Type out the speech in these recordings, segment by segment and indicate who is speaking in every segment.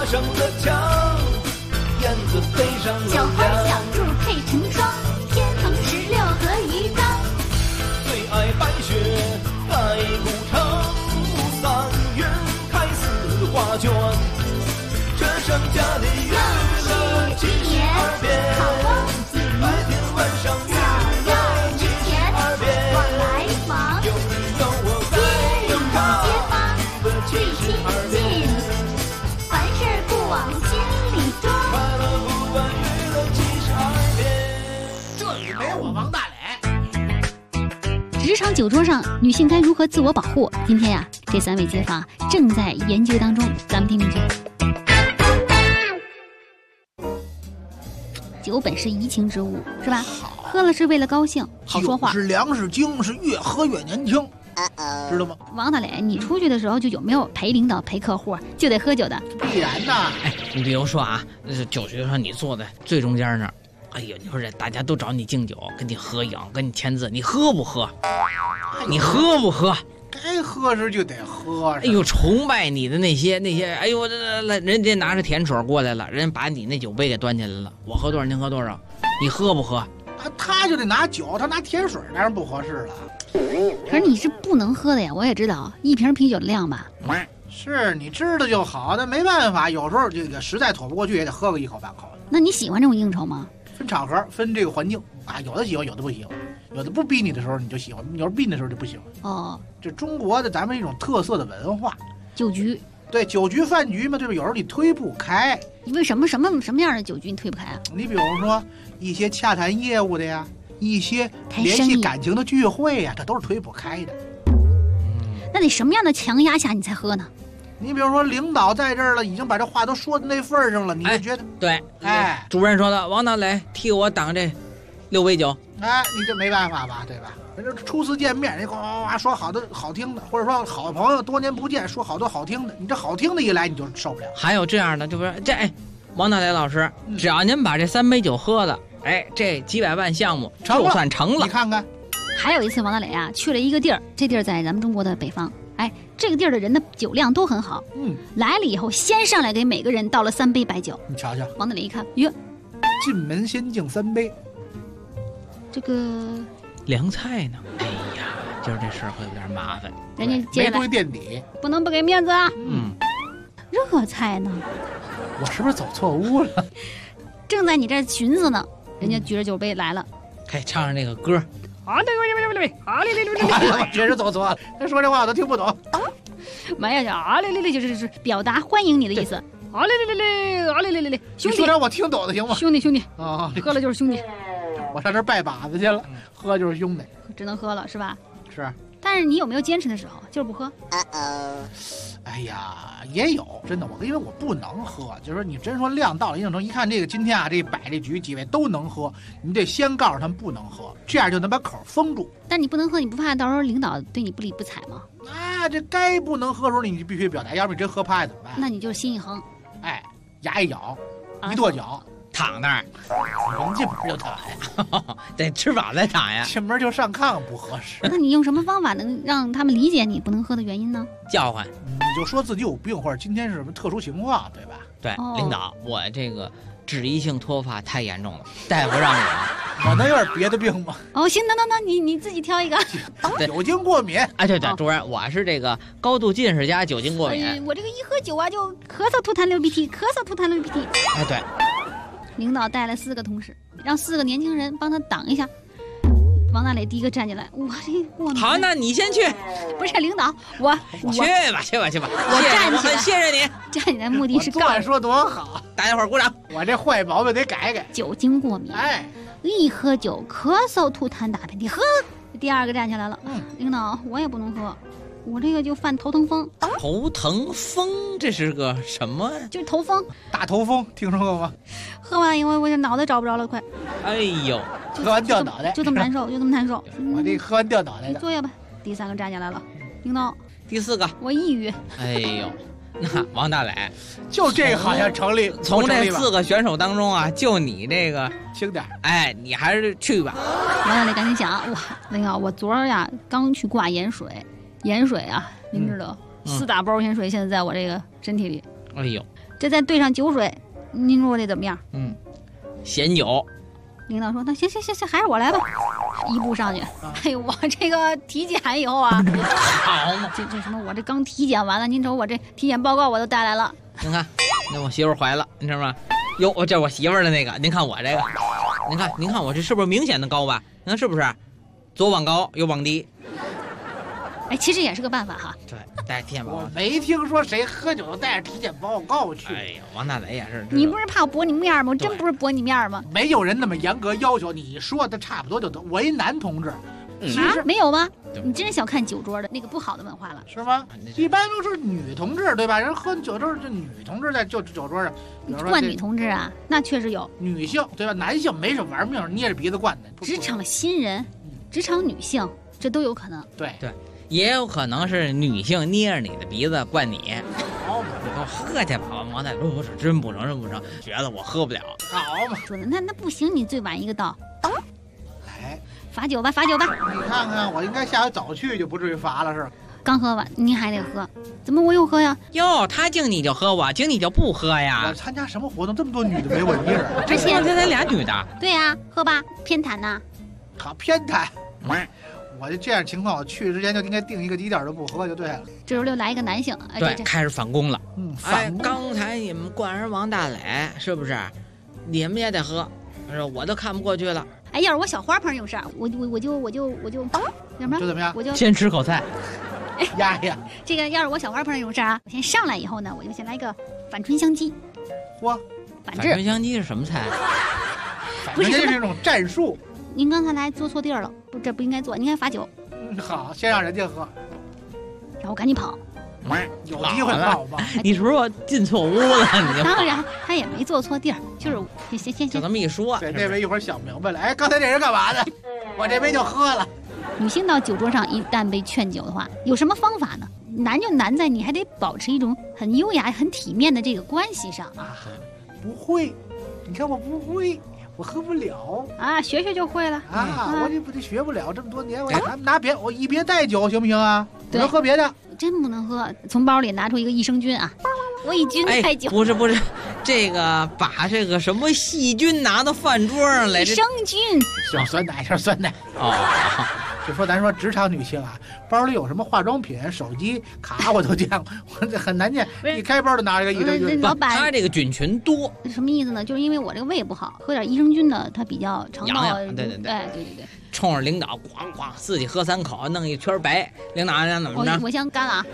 Speaker 1: 画上了墙，燕子飞上了
Speaker 2: 小花
Speaker 1: 梁。
Speaker 2: 小兔配成双，天蓬16和鱼缸。
Speaker 1: 最爱白雪盖古城，3月开4画卷。这剩下的娱乐72遍，白天晚上娱乐72遍。
Speaker 2: 往来往，
Speaker 1: 有你有我在有他，娱乐72遍。
Speaker 2: 凡事不往心里装。
Speaker 1: 快乐不完娱乐72遍。
Speaker 3: 这里没我王大磊。
Speaker 4: 职场酒桌上，女性该如何自我保护？今天呀，这3位街坊正在研究当中，咱们听听去。酒本是怡情之物，是吧？喝了是为了高兴，好说话。
Speaker 3: 酒是粮食精，是越喝越年轻，知道吗？
Speaker 4: 王大磊，你出去的时候就有没有陪领导、陪客户就得喝酒的？
Speaker 3: 必然呐。
Speaker 5: 哎，你比如说啊，酒局上你坐在最中间那儿，哎呀，你说这大家都找你敬酒，跟你合影，跟你签字，你喝不喝？你喝不喝？
Speaker 3: 该喝时就得喝。
Speaker 5: 哎呦，崇拜你的那些，哎呦，人家拿着甜水过来了，人家把你那酒杯给端起来了，我喝多少您喝多少，你喝不喝？
Speaker 3: 他就得拿酒，他拿甜水当然不合适了。
Speaker 4: 可是你是不能喝的呀，我也知道，1瓶啤酒的量吧。
Speaker 3: 是你知道就好，但没办法，有时候这个实在妥不过去，也得喝个1口半口的。
Speaker 4: 那你喜欢这种应酬吗？
Speaker 3: 分场合，分这个环境啊，有的喜欢，有的不喜欢，有的不逼你的时候你就喜欢，有时候逼你的时候就不喜欢。
Speaker 4: 哦，
Speaker 3: 这中国的咱们一种特色的文化，
Speaker 4: 酒局。
Speaker 3: 对，酒局饭局嘛，对吧？有时候你推不开。
Speaker 4: 为什么样的酒局你推不开啊？
Speaker 3: 你比如说一些洽谈业务的呀，一些联系感情的聚会呀，这都是推不开的。
Speaker 4: 那得什么样的强压下你才喝呢？
Speaker 3: 你比如说领导在这儿了，已经把这话都说到那份上了，你就觉得
Speaker 5: 对，主任说的，王大磊替我挡这6杯酒，
Speaker 3: 你这没办法吧，对吧？人这初次见面，人呱说好多好听的，或者说好朋友多年不见，说好多好听的，你这好听的一来你就受不了。
Speaker 5: 还有这样的，就是王大磊老师，只要您把这3杯酒喝了，这几百万项目就算成了。
Speaker 3: 你看看，
Speaker 4: 还有一次王大磊啊去了一个地儿，这地儿在咱们中国的北方，这个地儿的人的酒量都很好。来了以后先上来给每个人倒了3杯白酒。
Speaker 3: 你瞧瞧，
Speaker 4: 王大磊一看，哟，
Speaker 3: 进门先敬3杯，
Speaker 4: 这个
Speaker 5: 凉菜呢？哎呀，今儿这事儿会有点麻烦。
Speaker 4: 人家接着来，
Speaker 3: 垫底，
Speaker 4: 不能不给面子啊。热菜呢？
Speaker 3: 我是不是走错屋了？
Speaker 4: 正在你这寻思呢，人家举着酒杯来了，
Speaker 5: 唱上那个歌。
Speaker 3: 我确实走错了，他说这话我都听不懂。
Speaker 4: 没有，就是表达欢迎你的意思。兄弟，
Speaker 3: 说点我听懂的行吗？
Speaker 4: 兄弟
Speaker 3: 啊，
Speaker 4: 喝了就是兄弟。
Speaker 3: 我上这拜把子去了，喝就是兄弟，
Speaker 4: 只能喝了是吧？
Speaker 3: 是。
Speaker 4: 但是你有没有坚持的时候，就是不喝？
Speaker 3: 哎呀，也有，真的，因为我不能喝，就是说你真说量到了一定程度，一看这个今天啊，这摆这局几位都能喝，你得先告诉他们不能喝，这样就能把口封住。
Speaker 4: 但你不能喝，你不怕到时候领导对你不理不睬吗？
Speaker 3: 这该不能喝的时候你就必须表达，要不你真喝趴下怎么办？
Speaker 4: 那你就心一横，
Speaker 3: 牙一咬，一跺脚，
Speaker 5: 躺那儿，
Speaker 3: 人进门就躺呀，
Speaker 5: 得吃饱再躺呀，
Speaker 3: 进门就上炕不合适。
Speaker 4: 那你用什么方法能让他们理解你不能喝的原因呢？
Speaker 5: 叫唤，
Speaker 3: 你就说自己有病或者今天是什么特殊情况，对吧？
Speaker 5: 对，领导，我这个脂溢性脱发太严重了，大夫让
Speaker 3: 我能有点别的病吗？
Speaker 4: 行，那你自己挑一个。
Speaker 3: 酒精过敏。
Speaker 5: 对，主任，我是这个高度近视加酒精过敏。
Speaker 4: 我这个一喝酒啊就咳嗽吐痰流鼻涕，咳嗽吐痰流鼻涕。
Speaker 5: 对。
Speaker 4: 领导带了4个同事，让4个年轻人帮他挡一下。王大磊第一个站起来，我这过敏。
Speaker 5: 好，那你先去。
Speaker 4: 不是领导，我
Speaker 5: 去吧。
Speaker 4: 我站起来，
Speaker 5: 我很谢谢你。
Speaker 4: 站起来目的是
Speaker 3: 昨晚说多好，
Speaker 5: 大家伙鼓掌。
Speaker 3: 我这坏毛病得改改。
Speaker 4: 酒精过敏，一喝酒咳嗽吐痰打喷嚏，喝。第2个站起来了，领导，我也不能喝。我这个就犯头疼风。
Speaker 5: 头疼风，这是个什么？
Speaker 4: 就是头风，
Speaker 3: 大头风，听说过吗？
Speaker 4: 喝完以后我这脑袋找不着了，快。
Speaker 5: 哎呦，
Speaker 3: 喝完掉脑袋，
Speaker 4: 就这么难受，就这么难受。
Speaker 3: 我这喝完掉脑袋的。
Speaker 4: 你坐下吧。第3个站起来了，领导。
Speaker 5: 第4个，
Speaker 4: 我抑郁。
Speaker 5: 哎呦，那王大磊，
Speaker 3: 就这个好像成立。
Speaker 5: 从这4个选手当中啊，就你这个
Speaker 3: 轻点。
Speaker 5: 你还是去吧。
Speaker 4: 王大磊赶紧想，领导，我昨儿呀刚去挂盐水。盐水啊，您知道，4大包盐水现在在我这个身体里。
Speaker 5: 哎呦，
Speaker 4: 这再兑上酒水，您说我得怎么样？
Speaker 5: 咸酒。
Speaker 4: 领导说：“那行，还是我来吧。”一步上去，哎呦，我这个体检以后啊，
Speaker 5: 好嘛，
Speaker 4: 这什么，我这刚体检完了，您瞅我这体检报告我都带来了。
Speaker 5: 您看，那我媳妇怀了，你知道吗？哟，这我媳妇的那个，您看我这个，您看我这是不是明显的高吧？您看是不是？左往高，右往低。
Speaker 4: 哎，其实也是个办法哈。
Speaker 5: 对，带体检报告。
Speaker 3: 我没听说谁喝酒都带着体检报告去。
Speaker 5: 哎呀，王大雷也是。
Speaker 4: 你不是怕我驳你面吗？我真不是驳你面吗？
Speaker 3: 没有人那么严格要求，你说的差不多就得。我一男同志，其实
Speaker 4: 没有吗？你真是小看酒桌的那个不好的文化了，
Speaker 3: 是吗？一般都是女同志对吧？人喝酒都是这女同志在酒桌上，
Speaker 4: 灌女同志啊，那确实有。
Speaker 3: 女性对吧？男性没什么玩命捏着鼻子灌的。
Speaker 4: 职场新人、职场女性，这都有可能。
Speaker 3: 对，
Speaker 5: 也有可能是女性捏着你的鼻子灌你。
Speaker 3: 好嘛，
Speaker 5: 你给我喝去吧！王大雷说真不成，觉得我喝不了。
Speaker 3: 好嘛，
Speaker 4: 说的那不行，你最晚一个到。
Speaker 3: 来，
Speaker 4: 罚酒吧。
Speaker 3: 你看看，我应该下回早去，就不至于罚了是吧？
Speaker 4: 刚喝完，您还得喝，怎么我又喝呀？
Speaker 5: 哟，他敬你就喝，我敬你就不喝呀。
Speaker 3: 我参加什么活动，这么多女的没我一人？
Speaker 4: 而且
Speaker 5: 咱俩女的。
Speaker 4: 对呀，喝吧，偏袒呐。
Speaker 3: 好偏袒。我就这样情况，我去之前就应该定一个低点，就不喝就对了。
Speaker 4: 这时候又来一个男性，
Speaker 5: 对，开始反攻了。
Speaker 3: 反攻。
Speaker 5: 刚才你们灌人王大雷是不是？你们也得喝，我都看不过去了。
Speaker 4: 哎，要是我小花盆有事儿，我就怎么
Speaker 3: 样？
Speaker 4: 我就
Speaker 5: 先吃口菜。
Speaker 3: 呀，
Speaker 4: 这个要是我小花盆有事儿啊，我先上来以后呢，我就先来个反春香鸡。
Speaker 3: 嚯，
Speaker 4: 反制。
Speaker 5: 反春香鸡是什么菜？
Speaker 3: 不是，这是一种战术。
Speaker 4: 您刚才来坐错地儿了，这不应该坐，您应该罚酒。
Speaker 3: 好，先让人家喝，
Speaker 4: 然后赶紧跑。
Speaker 3: 有机会跑吧？
Speaker 5: 你是不是进错屋了？你
Speaker 4: 当然，他也没坐错地儿，就是先
Speaker 5: 就这么一说。
Speaker 3: 对，那位一会儿想明白了，哎，刚才这人干嘛呢？我这杯就喝了。
Speaker 4: 女性到酒桌上一旦被劝酒的话，有什么方法呢？难就难在你还得保持一种很优雅、很体面的这个关系上
Speaker 3: 啊。不会，你看我不会。我喝不了
Speaker 4: 啊，学就会了
Speaker 3: 啊！我这不得学不了这么多年，我拿别我一别带酒行不行啊？不能喝别的，
Speaker 4: 真不能喝。从包里拿出一个益生菌啊，我一菌带酒。
Speaker 5: 不是，这个把这个什么细菌拿到饭桌上来。
Speaker 4: 益生菌，
Speaker 3: 小酸奶，
Speaker 5: 哦。
Speaker 3: 就说咱说职场女性啊，包里有什么化妆品、手机卡我都见过，我这很难见。一开包就拿一个益生菌。
Speaker 4: 老板，
Speaker 5: 他这个菌群多，
Speaker 4: 什么意思呢？就是因为我这个胃不好，喝点益生菌呢，它比较肠道。
Speaker 5: 对。
Speaker 4: 对。
Speaker 5: 冲着领导咣自己喝3口，弄一圈白。领导让怎么着？
Speaker 4: 我先干了啊！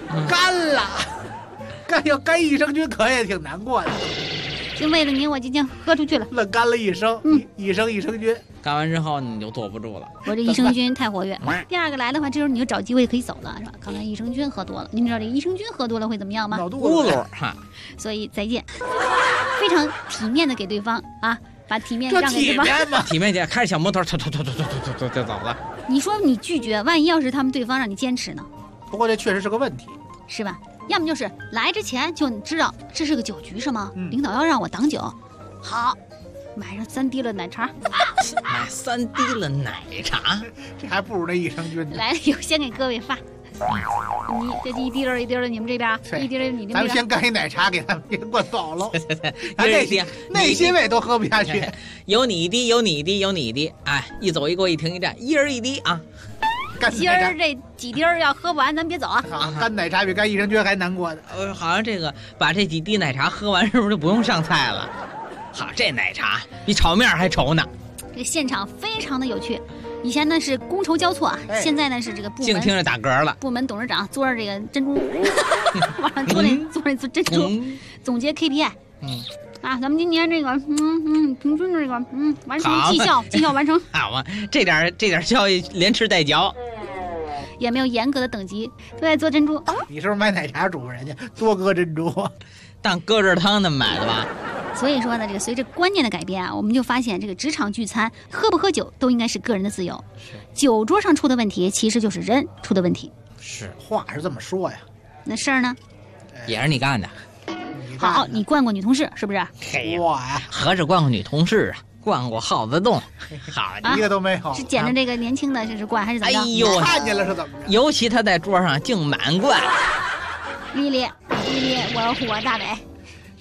Speaker 3: 要干益生菌可也挺难过的。
Speaker 4: 就为了您，我今天喝出去了，
Speaker 3: 愣干了一升，益生菌。
Speaker 5: 干完之后你就坐不住了，
Speaker 4: 我这益生菌太活跃。第二个来的话，这时候你就找机会可以走了，是吧？看看益生菌喝多了，您知道这个益生菌喝多了会怎么样吗？
Speaker 3: 闹肚子
Speaker 5: 哈。
Speaker 4: 所以再见，非常体面的给对方啊，把体面让给对方。
Speaker 5: 体面点，开着小摩托，突就走了。
Speaker 4: 你说你拒绝，万一要是他们对方让你坚持呢？
Speaker 3: 不过这确实是个问题，
Speaker 4: 是吧？要么就是来之前就知道这是个酒局是吗？领导要让我挡酒，好，买上3滴了奶茶。
Speaker 5: 买3滴了奶茶，
Speaker 3: 这还不如那益生菌呢。
Speaker 4: 来了以后先给各位发。你这一滴儿一滴儿的，你们这边一滴儿你这边。
Speaker 3: 咱们先干一奶茶给他们给灌饱了。
Speaker 5: 那
Speaker 3: 些位都喝不下去。
Speaker 5: 有你一滴，哎，一走一过一停一站，一人一滴啊。
Speaker 4: 今儿这几滴儿要喝不完，咱别走啊！
Speaker 3: 干奶茶比干益生菌还难过的。
Speaker 5: 好像这个把这几滴奶茶喝完，是不是就不用上菜了？好，这奶茶比炒面还稠呢。
Speaker 4: 这个现场非常的有趣，以前呢是觥筹交错啊，现在呢是这个部门
Speaker 5: 净听着打嗝了。
Speaker 4: 部门董事长嘬着这个珍珠，往上嘬那珍珠，总结 KPI。啊，咱们今年这个，平均这个，完成绩效完成。
Speaker 5: 好啊，这点效益连吃带嚼。
Speaker 4: 也没有严格的等级，都在做珍珠。
Speaker 3: 你是不是买奶茶嘱咐人家多搁珍珠，
Speaker 5: 当疙瘩汤那么买的吧？
Speaker 4: 所以说呢，这个随着观念的改变啊，我们就发现这个职场聚餐喝不喝酒都应该是个人的自由。酒桌上出的问题，其实就是人出的问题。
Speaker 3: 是，话是这么说呀。
Speaker 4: 那事儿呢？
Speaker 5: 也是你干的。
Speaker 4: 好，你灌过女同事是不是？
Speaker 3: 我呀，
Speaker 5: 何止灌过女同事啊，灌过耗子洞。好，
Speaker 3: 一个都没有。
Speaker 4: 是捡着这个年轻的，是灌还是怎么着？
Speaker 5: 哎呦，
Speaker 3: 看见了是怎么着？
Speaker 5: 尤其他在桌上净满灌。
Speaker 4: 丽丽，我大伟。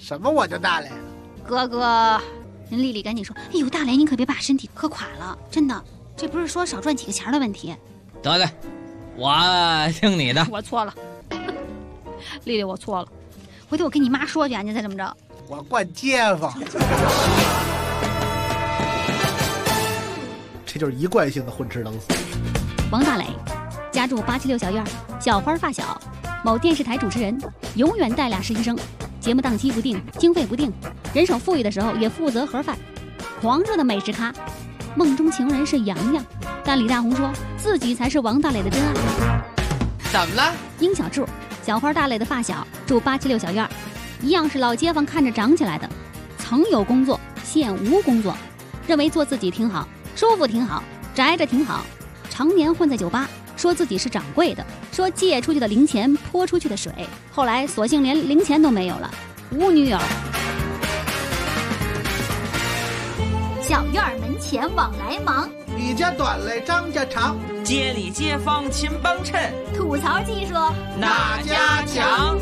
Speaker 3: 什么我就大雷了？
Speaker 4: 哥哥，人丽丽赶紧说：“哎呦，大雷，你可别把身体磕垮了，真的，这不是说少赚几个钱的问题。”
Speaker 5: 得嘞，我听你的。
Speaker 4: 我错了，丽丽，我错了，回头我跟你妈说去，你再这么着。
Speaker 3: 我惯街坊。这就是一贯性的混吃等死。
Speaker 4: 王大雷，家住876小院，小花发小，某电视台主持人，永远带俩实习生，节目档期不定，经费不定，人手富裕的时候也负责盒饭，狂热的美食咖，梦中情人是洋洋，但李大红说自己才是王大雷的真爱。
Speaker 3: 怎么了？
Speaker 4: 殷小柱，小花大雷的发小，住876小院，一样是老街坊看着长起来的，曾有工作，现无工作，认为做自己挺好，舒服挺好，宅着挺好，常年混在酒吧，说自己是掌柜的，说借出去的零钱泼出去的水，后来索性连零钱都没有了，无女友。
Speaker 2: 小院门前往来忙，
Speaker 3: 李家短嘞，张家长，
Speaker 5: 街里街坊勤帮衬，
Speaker 2: 吐槽技术
Speaker 5: 哪家强？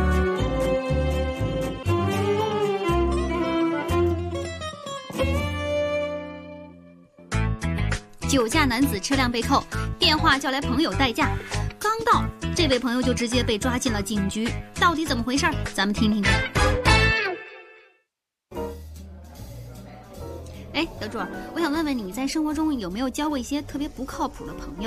Speaker 4: 酒驾男子车辆被扣，电话叫来朋友代驾，刚到，这位朋友就直接被抓进了警局，到底怎么回事？咱们听听看。哎，小柱，我想问问你在生活中有没有交过一些特别不靠谱的朋友？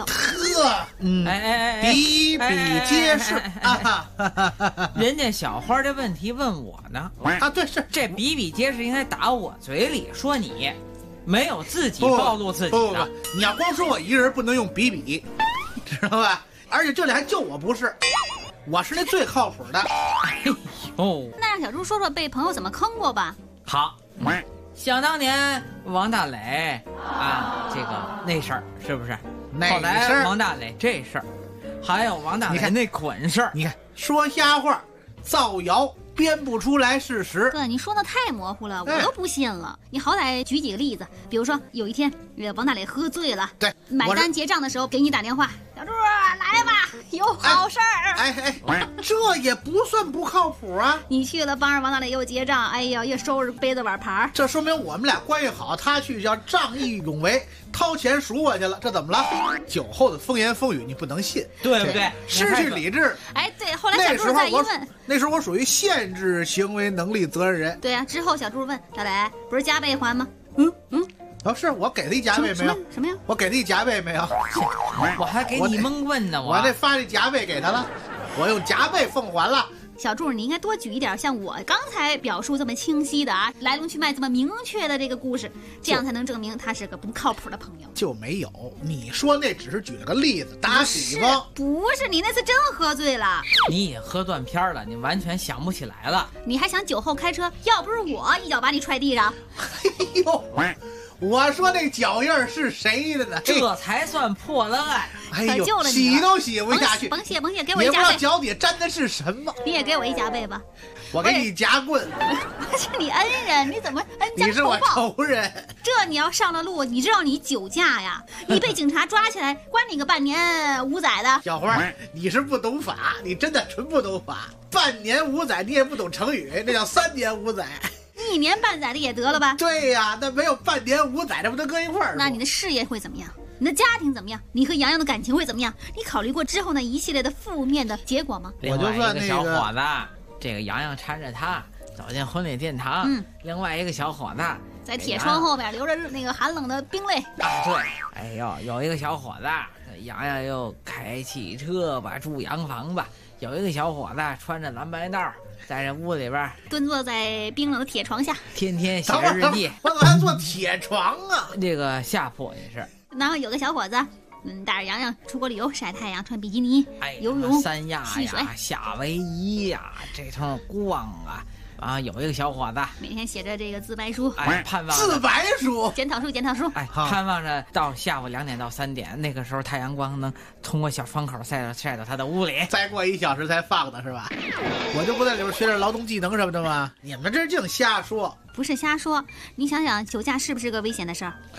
Speaker 3: 比比皆是啊！
Speaker 5: 人家小花这问题问我呢，
Speaker 3: 啊，对，是
Speaker 5: 这比比皆是应该打我嘴里，说你没有自己暴露自己的。
Speaker 3: 不，你要光说我一个人不能用比比，知道吧？而且这里还就我不是，我是那最靠谱的。
Speaker 5: 哎呦，
Speaker 4: 那让小猪说说被朋友怎么坑过吧。
Speaker 5: 好。想当年王大雷啊，这个那事儿是不是？后来王大雷这事儿，还有王大雷那捆事儿，
Speaker 3: 你看说瞎话、造谣、编不出来事实。
Speaker 4: 哥，你说的太模糊了，我都不信了。你好歹举几个例子，比如说有一天，王大雷喝醉了，
Speaker 3: 对，
Speaker 4: 买单结账的时候给你打电话，小猪来吧，有好事儿。
Speaker 3: 哎，这也不算不靠谱啊。
Speaker 4: 你去了，帮着王大雷又结账，哎呀，又收拾杯子碗盘，
Speaker 3: 这说明我们俩关系好。他去叫仗义勇为，掏钱赎我去了，这怎么了？酒后的风言风语你不能信，
Speaker 5: 对不对？
Speaker 3: 失去理智。
Speaker 4: 哎，对，后来小猪再一问，
Speaker 3: 那时候我属于限制行为能力责任人。
Speaker 4: 对啊，之后小猪问大雷，不是加倍还吗？
Speaker 3: 是我给他一加倍没有？
Speaker 4: 什么呀？
Speaker 3: 我给他一加倍没有？
Speaker 5: 我还给你蒙问呢，
Speaker 3: 我这发这加倍给他了，我用加倍奉还了。
Speaker 4: 小柱，你应该多举一点像我刚才表述这么清晰的啊，来龙去脉这么明确的这个故事，这样才能证明他是个不靠谱的朋友。
Speaker 3: 就没有，你说那只是举了个例子，打比方。
Speaker 4: 不是你那次真喝醉了，
Speaker 5: 你也喝断片了，你完全想不起来了。
Speaker 4: 你还想酒后开车？要不是我一脚把你踹地上。
Speaker 3: 哎呦！我说那脚印是谁的呢？
Speaker 5: 这才算破了案。
Speaker 3: 哎呦，
Speaker 4: 可救了你
Speaker 3: 洗都洗不下去。
Speaker 4: 甭谢，给我一加倍。
Speaker 3: 也不知道脚底沾的是什么。
Speaker 4: 你也给我一加倍吧。
Speaker 3: 我给你夹棍。
Speaker 4: 我是你恩人，你怎么恩将仇报？
Speaker 3: 你是我仇人。
Speaker 4: 这你要上了路，你知道你酒驾呀？你被警察抓起来，关你个半年5载的。
Speaker 3: 小花，你是不懂法，你真的纯不懂法。半年5载，你也不懂成语，那叫3年5载。
Speaker 4: 1年半载的也得了吧？
Speaker 3: 对呀，那没有半年5载，这不能搁一块儿？
Speaker 4: 那你的事业会怎么样？你的家庭怎么样？你和洋洋的感情会怎么样？你考虑过之后那一系列的负面的结果吗？
Speaker 5: 另外一个小伙子，这个洋洋搀着他走进婚礼殿堂。另外一个小伙子
Speaker 4: 在铁窗后边流着那个寒冷的冰泪。
Speaker 5: 对，哎呦，有一个小伙子，洋洋又开汽车吧，住洋房吧。有一个小伙子穿着蓝白道，在这屋里边
Speaker 4: 蹲坐在冰冷的铁床下，
Speaker 5: 天天写着日记。
Speaker 3: 我怎么还坐铁床啊？
Speaker 5: 这个下铺也是。
Speaker 4: 然后有个小伙子，带着洋洋出国旅游，晒太阳，穿比基尼，游泳、
Speaker 5: 三亚呀、夏威夷呀，这通逛啊。啊，有一个小伙子
Speaker 4: 每天写着这个自白书，
Speaker 5: 盼望
Speaker 3: 自白书、
Speaker 4: 检讨书，
Speaker 5: 盼望着到下午2点到3点，那个时候太阳光能通过小窗口晒到他的屋里。
Speaker 3: 再过1小时才放的是吧？我就不在里边学点劳动技能什么的吗？你们这净瞎说。
Speaker 4: 不是瞎说，你想想，酒驾是不是个危险的事儿？
Speaker 5: 嘿，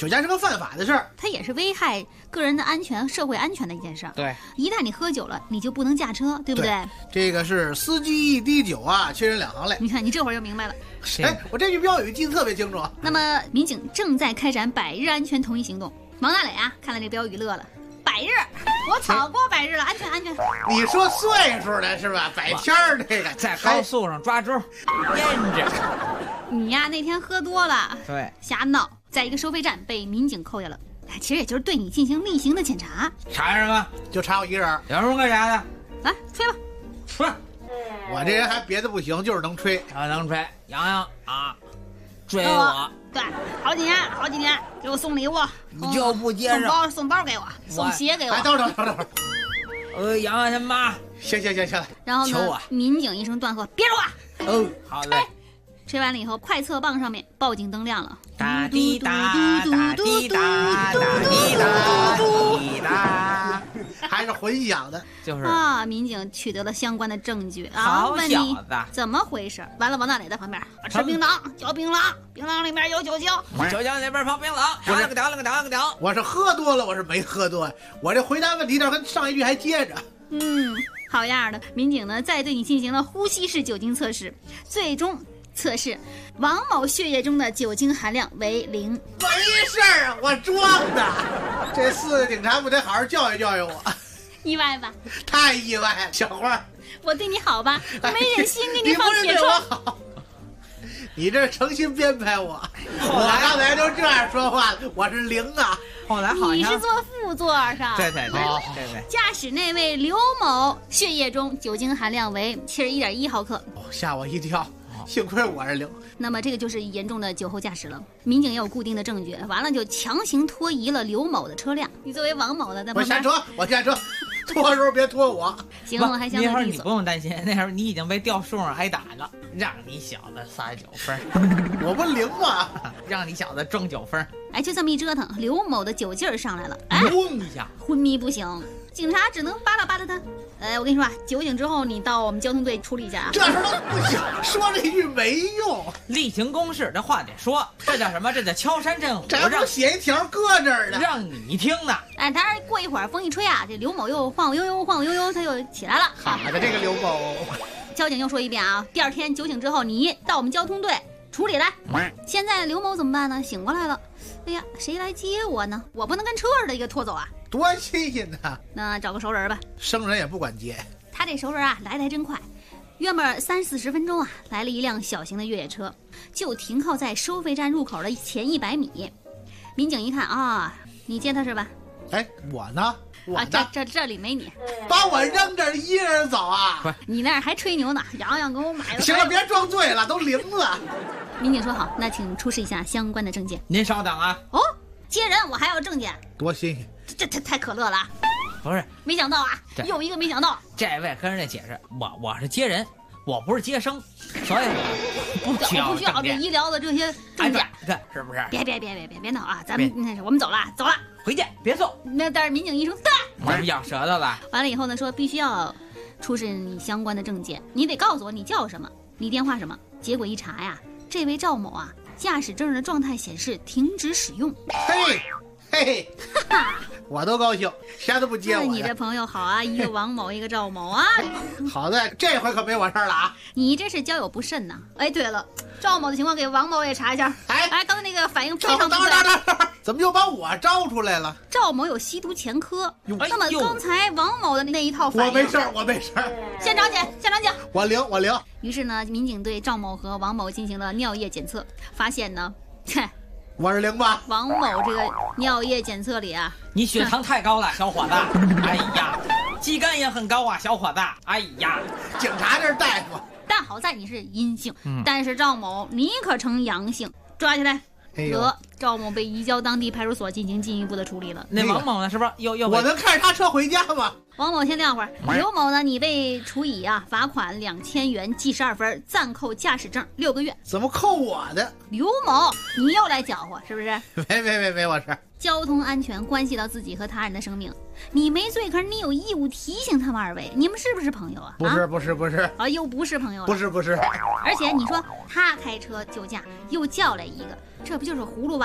Speaker 3: 酒驾是个犯法的事儿，
Speaker 4: 它也是危害个人的安全、社会安全的一件事儿。
Speaker 5: 对，
Speaker 4: 一旦你喝酒了，你就不能驾车，对不对？
Speaker 3: 这个是司机一滴酒啊，缺人两行泪。
Speaker 4: 你看，你这会儿就明白了。
Speaker 3: 哎，我这句标语记得特别清楚。
Speaker 4: 那么，民警正在开展100日安全统一行动。王大磊啊，看了这标语乐了。100日，我早过100日了，安全安全。
Speaker 3: 你说岁数的是吧？100天儿这个
Speaker 5: 在高速上抓周，验着。
Speaker 4: 你呀，那天喝多了，
Speaker 5: 对，
Speaker 4: 瞎闹，在一个收费站被民警扣下了。其实也就是对你进行例行的检查。
Speaker 5: 查什么？
Speaker 3: 就查我一人。
Speaker 5: 有什么干啥的？
Speaker 4: 来，吹吧。
Speaker 5: 吹。
Speaker 3: 我这人还别的不行，就是能吹。
Speaker 5: 能吹。洋洋啊，追我。
Speaker 4: 对，好几年给我送礼物，
Speaker 5: 你就不接受？
Speaker 4: 送包给我，送鞋给我。
Speaker 3: 哎，等会儿。
Speaker 5: 洋洋他妈。
Speaker 3: 行。
Speaker 4: 然后呢，民警一声断喝，别说话。
Speaker 5: 哦，好嘞。
Speaker 4: 吹完了以后，快测棒上面报警灯亮了。
Speaker 5: 哒滴哒哒滴哒哒滴哒滴哒，
Speaker 3: 还是混响的。
Speaker 5: 就是
Speaker 4: 啊，民警取得了相关的证据啊，问你怎么回事？完了，王大磊在旁边吃槟榔，嚼槟榔，槟榔里面有酒精，
Speaker 5: 酒精那边放槟榔，调了个调。
Speaker 3: 我是喝多了，我是没喝多，我这回答问题这跟上一句还接着。
Speaker 4: 好样的！民警呢再对你进行了呼吸式酒精测试，最终测试王某血液中的酒精含量为0。
Speaker 3: 没事儿啊，我装的。这4个警察不得好好教育教育我？
Speaker 4: 意外吧？
Speaker 3: 太意外了，小花。
Speaker 4: 我对你好吧？没忍心给你放铁
Speaker 3: 窗。你不是对我好，你这诚心编排我。我刚才就这样说话，我是0啊。
Speaker 5: 后来好像
Speaker 4: 你是坐副座上。
Speaker 5: 对。
Speaker 4: 驾驶那位刘某血液中酒精含量为71.1毫克。
Speaker 3: 吓我一跳。幸亏我是0。
Speaker 4: 那么这个就是严重的酒后驾驶了。民警也有固定的证据，完了就强行拖移了刘某的车辆。你作为王某的在旁边，
Speaker 3: 我下车，拖的时候别拖我。
Speaker 4: 行了，还相对利索。
Speaker 5: 那会儿你不用担心，那时候你已经被吊树上挨打了，让你小子39分，
Speaker 3: 我不0吗？
Speaker 5: 让你小子中9分。
Speaker 4: 哎，就这么一折腾，刘某的酒劲儿上来了，
Speaker 5: 嗡一下，
Speaker 4: 昏迷不醒。警察只能扒拉他。我跟你说啊，酒醒之后你到我们交通队处理一下啊。
Speaker 3: 这时候都不行，说这句没用。
Speaker 5: 例行公事，这话得说，这叫什么？这叫敲山震虎。
Speaker 3: 这不写一条搁这儿的，
Speaker 5: 让你听呢。
Speaker 4: 哎，当然过一会儿风一吹啊，这刘某又晃悠悠，他又起来了。
Speaker 3: 好的，这个刘某。
Speaker 4: 交警又说一遍啊，第2天酒醒之后，你到我们交通队处理来。现在刘某怎么办呢？醒过来了。哎呀，谁来接我呢？我不能跟车似的一个拖走啊。
Speaker 3: 多新鲜呐！
Speaker 4: 那找个熟人吧。
Speaker 3: 生人也不管接。
Speaker 4: 他这熟人啊，来得还真快，约莫30-40分钟啊，来了一辆小型的越野车，就停靠在收费站入口的前100米。民警一看啊，你接他是吧？
Speaker 3: 哎，我呢？
Speaker 4: 这里没你，
Speaker 3: 把我扔这儿一人走啊？
Speaker 4: 你那儿还吹牛呢，洋洋给我买的。
Speaker 3: 行了，别装醉了，都0了。
Speaker 4: 民警说好，那请出示一下相关的证件。
Speaker 5: 您稍等啊。
Speaker 4: 哦，接人我还要证件，
Speaker 3: 多新鲜！
Speaker 4: 这太可乐了。
Speaker 5: 不是，
Speaker 4: 没想到啊，又一个没想到。
Speaker 5: 这位跟人家解释，我是接人，我不是接生，所以我不需要
Speaker 4: 这医疗的这些证件，
Speaker 5: 对，是不是？
Speaker 4: 别闹啊，咱们我们走了，
Speaker 5: 回见，别送。
Speaker 4: 那但是民警一声哒，
Speaker 5: 我们咬舌头了。
Speaker 4: 完了以后呢，说必须要出示你相关的证件，你得告诉我你叫什么，你电话什么。结果一查呀，这位赵某啊，驾驶证的状态显示停止使用。
Speaker 3: 嘿，我都高兴，谁都不接我。
Speaker 4: 你这朋友好啊，一个王某，一个赵某啊。
Speaker 3: 好在这回可没我事儿了啊！
Speaker 4: 你这是交友不慎呐。哎，对了，赵某的情况给王某也查一下。哎，刚才那个反应非常不对。
Speaker 3: 怎么又把我招出来了？
Speaker 4: 赵某有吸毒前科。那么刚才王某的那一套反应，
Speaker 3: 我没事儿。
Speaker 4: 现场检。
Speaker 3: 我0。
Speaker 4: 于是呢，民警对赵某和王某进行了尿液检测，发现呢，
Speaker 3: 我是0吧？
Speaker 4: 王某这个尿液检测里啊，
Speaker 5: 你血糖太高了，小伙子。哎呀，肌酐也很高啊，小伙子。哎呀，
Speaker 3: 警察这是大夫。
Speaker 4: 但好在你是阴性，但是赵某你可呈阳性，抓起来。赵某被移交当地派出所进行进一步的处理了。
Speaker 5: 那王某呢？是不是又
Speaker 3: 我能开着他车回家吗？
Speaker 4: 王某先撂会儿。刘某呢？你被处以罚款2000元，记12分，暂扣驾驶证6个月。
Speaker 3: 怎么扣我的？
Speaker 4: 刘某，你又来搅和是不是？
Speaker 3: 没我事。
Speaker 4: 交通安全关系到自己和他人的生命，你没罪，可是你有义务提醒他们2位，你们是不是朋友啊？
Speaker 3: 不是
Speaker 4: 啊，又不是朋友了。
Speaker 3: 不是。
Speaker 4: 而且你说他开车酒驾，又叫来一个，这不就是葫芦娃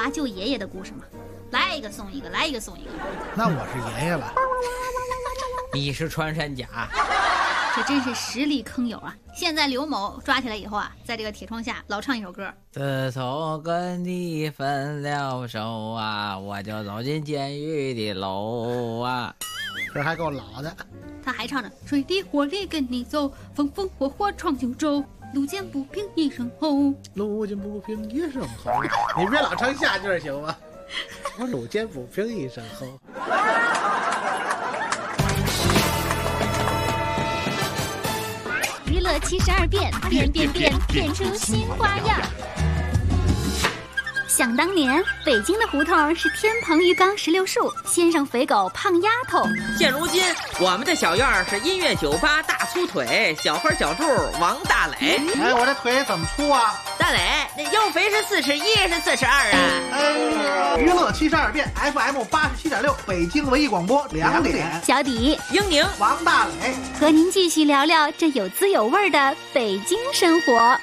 Speaker 4: 娃救爷爷的故事吗？来一个送一个，来一个送一个。
Speaker 3: 那我是爷爷了。
Speaker 5: 你是穿山甲。
Speaker 4: 这真是实力坑友啊！现在刘某抓起来以后啊，在这个铁窗下老唱一首歌。
Speaker 5: 自从跟你分了手啊，我就走进监狱的楼啊。
Speaker 3: 这还够老的。
Speaker 4: 他还唱着水里火里跟你走，风风火火闯九州，路见不平一声吼，
Speaker 3: 路见不平一声吼。你别老唱下句行吗？我路见不平一声吼。
Speaker 4: 娱乐72变，变变变，变出新花样。想当年，北京的胡同是天棚鱼缸石榴树，先生肥狗胖丫头。
Speaker 6: 现如今，我们的小院是音乐酒吧大粗腿小花小柱王大磊。
Speaker 3: 哎，我这腿怎么粗啊？
Speaker 6: 大磊，那腰肥是41是42啊？
Speaker 3: 哎，娱乐72变 FM 87.6，北京文艺广播2点。
Speaker 4: 小底、
Speaker 6: 英宁、
Speaker 3: 王大磊
Speaker 4: 和您继续聊聊这有滋有味的北京生活。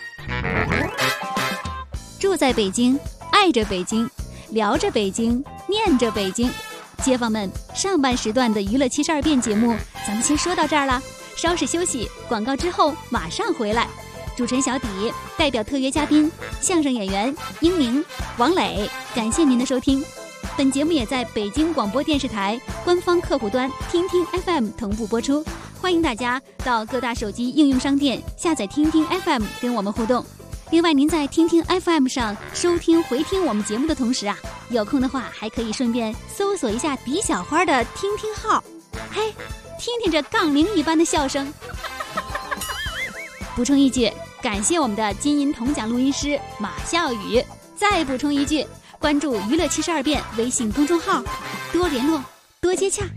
Speaker 4: 住在北京，爱着北京，聊着北京，念着北京。街坊们，上半时段的娱乐72变节目咱们先说到这儿了，稍事休息，广告之后马上回来。主持人小底代表特约嘉宾相声演员英宁、王磊，感谢您的收听。本节目也在北京广播电视台官方客户端听听 FM 同步播出，欢迎大家到各大手机应用商店下载听听 FM 跟我们互动。另外，您在听听 FM 上收听回听我们节目的同时啊，有空的话还可以顺便搜索一下李小花的听听号，嘿，听听这杠铃一般的笑声。补充一句，感谢我们的金银铜奖录音师马笑宇。再补充一句，关注娱乐72变微信公众号，多联络，多接洽。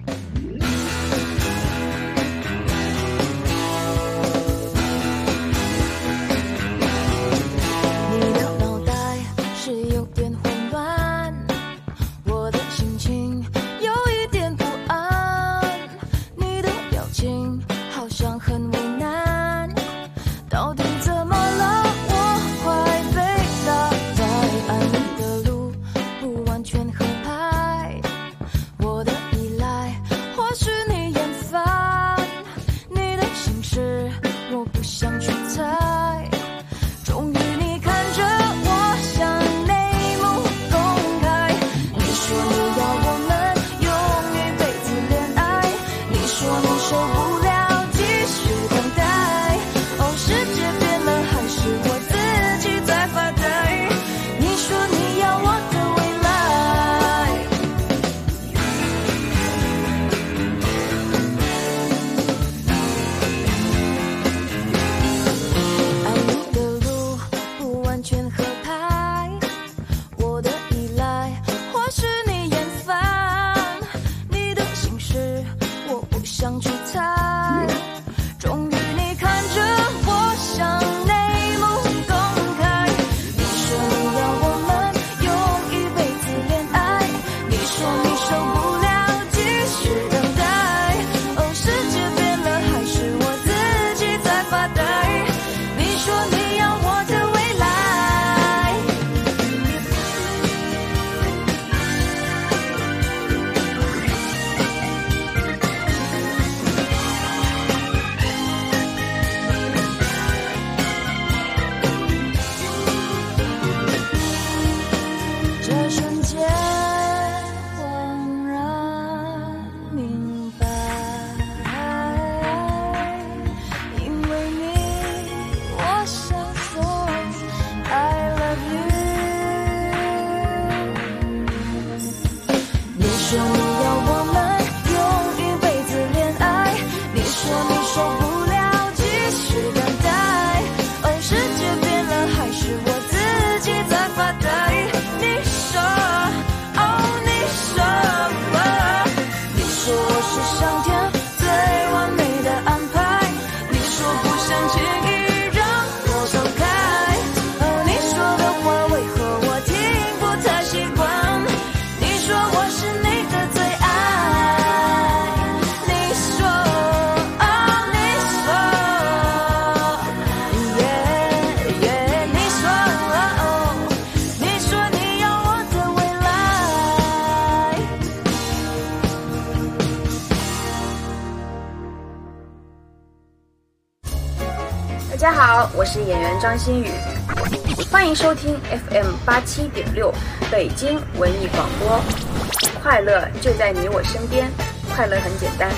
Speaker 7: 好，我是演员张馨予，欢迎收听 FM 87.6北京文艺广播，快乐就在你我身边，快乐很简单。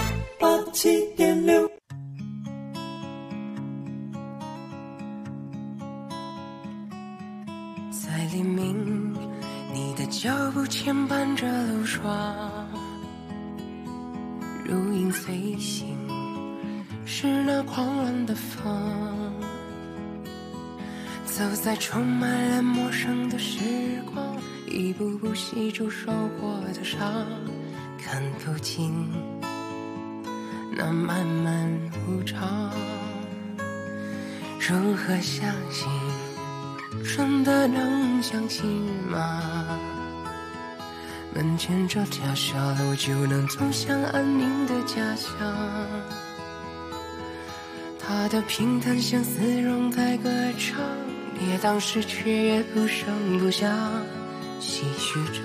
Speaker 1: 87.6。
Speaker 8: 在黎明，你的脚步牵绊着路霜，如影随形，是那狂乱的风，走在充满了陌生的时光，一步步细数受过的伤，看不尽那漫漫无常，如何相信？真的能相信吗？门前这条小路就能走向安宁的家乡，它的平坦像丝绒在歌唱，跌宕时却也不声不响，唏嘘着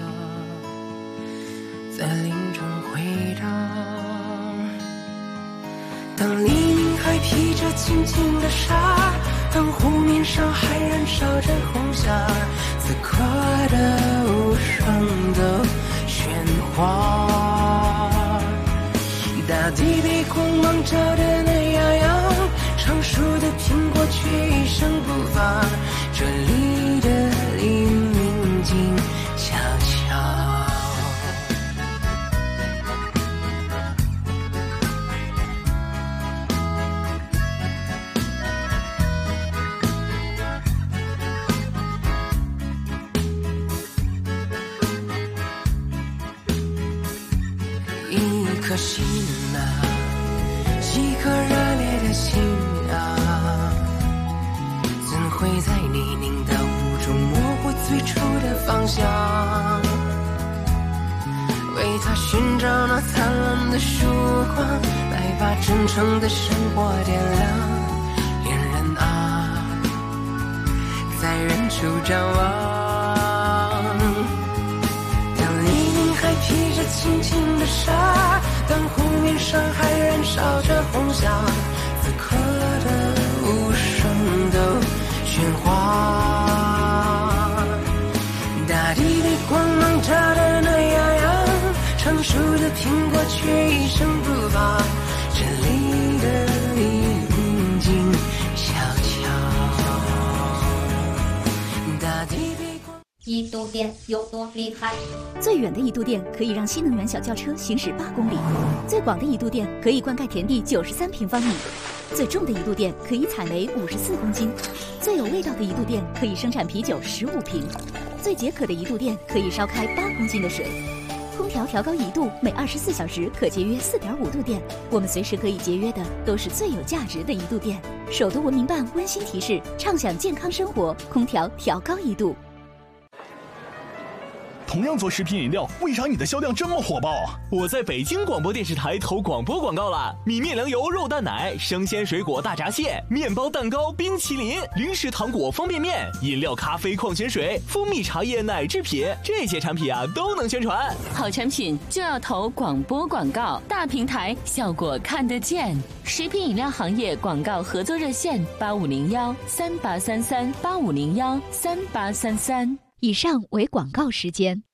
Speaker 8: 在林中回荡。当黎明还披着轻轻的纱，当湖面上还燃烧着红霞，此刻的无声的喧哗，大地被光芒照得暖洋洋，成熟的苹果却一声不发，这里的黎明静悄悄。一颗心啊，一颗热烈的心啊，怎会在泥泞的雾中模糊最初的方向？为他寻找那灿烂的曙光，来把真诚的生活点亮。恋人啊，在远处张望，当黎明还披着轻轻的纱，当湖面上还燃烧着红霞，此刻的无声的喧哗，大地被光芒照得暖洋洋，成熟的苹果却一声不发，这里的黎明静悄悄，大地被光。
Speaker 2: 一度电有多厉害？
Speaker 9: 最远的一度电可以让新能源小轿车行驶8公里，最广的一度电可以灌溉田地93平方米，最重的一度电可以采煤54公斤，最有味道的一度电可以生产啤酒15瓶，最解渴的一度电可以烧开8公斤的水。空调调高1度，每24小时可节约4.5度电。我们随时可以节约的都是最有价值的一度电。首都文明办温馨提示：畅享健康生活，空调调高1度。
Speaker 10: 同样做食品饮料，为啥你的销量这么火爆啊？
Speaker 11: 我在北京广播电视台投广播广告了，米面粮油肉蛋奶、生鲜水果大闸蟹、面包蛋糕、冰淇淋、零食糖果方便面、饮料咖啡矿泉水、蜂蜜茶叶奶制品，这些产品啊都能宣传。
Speaker 12: 好产品就要投广播广告，大平台效果看得见。食品饮料行业广告合作热线8501-3833-8501-3833。
Speaker 9: 以上为广告时间。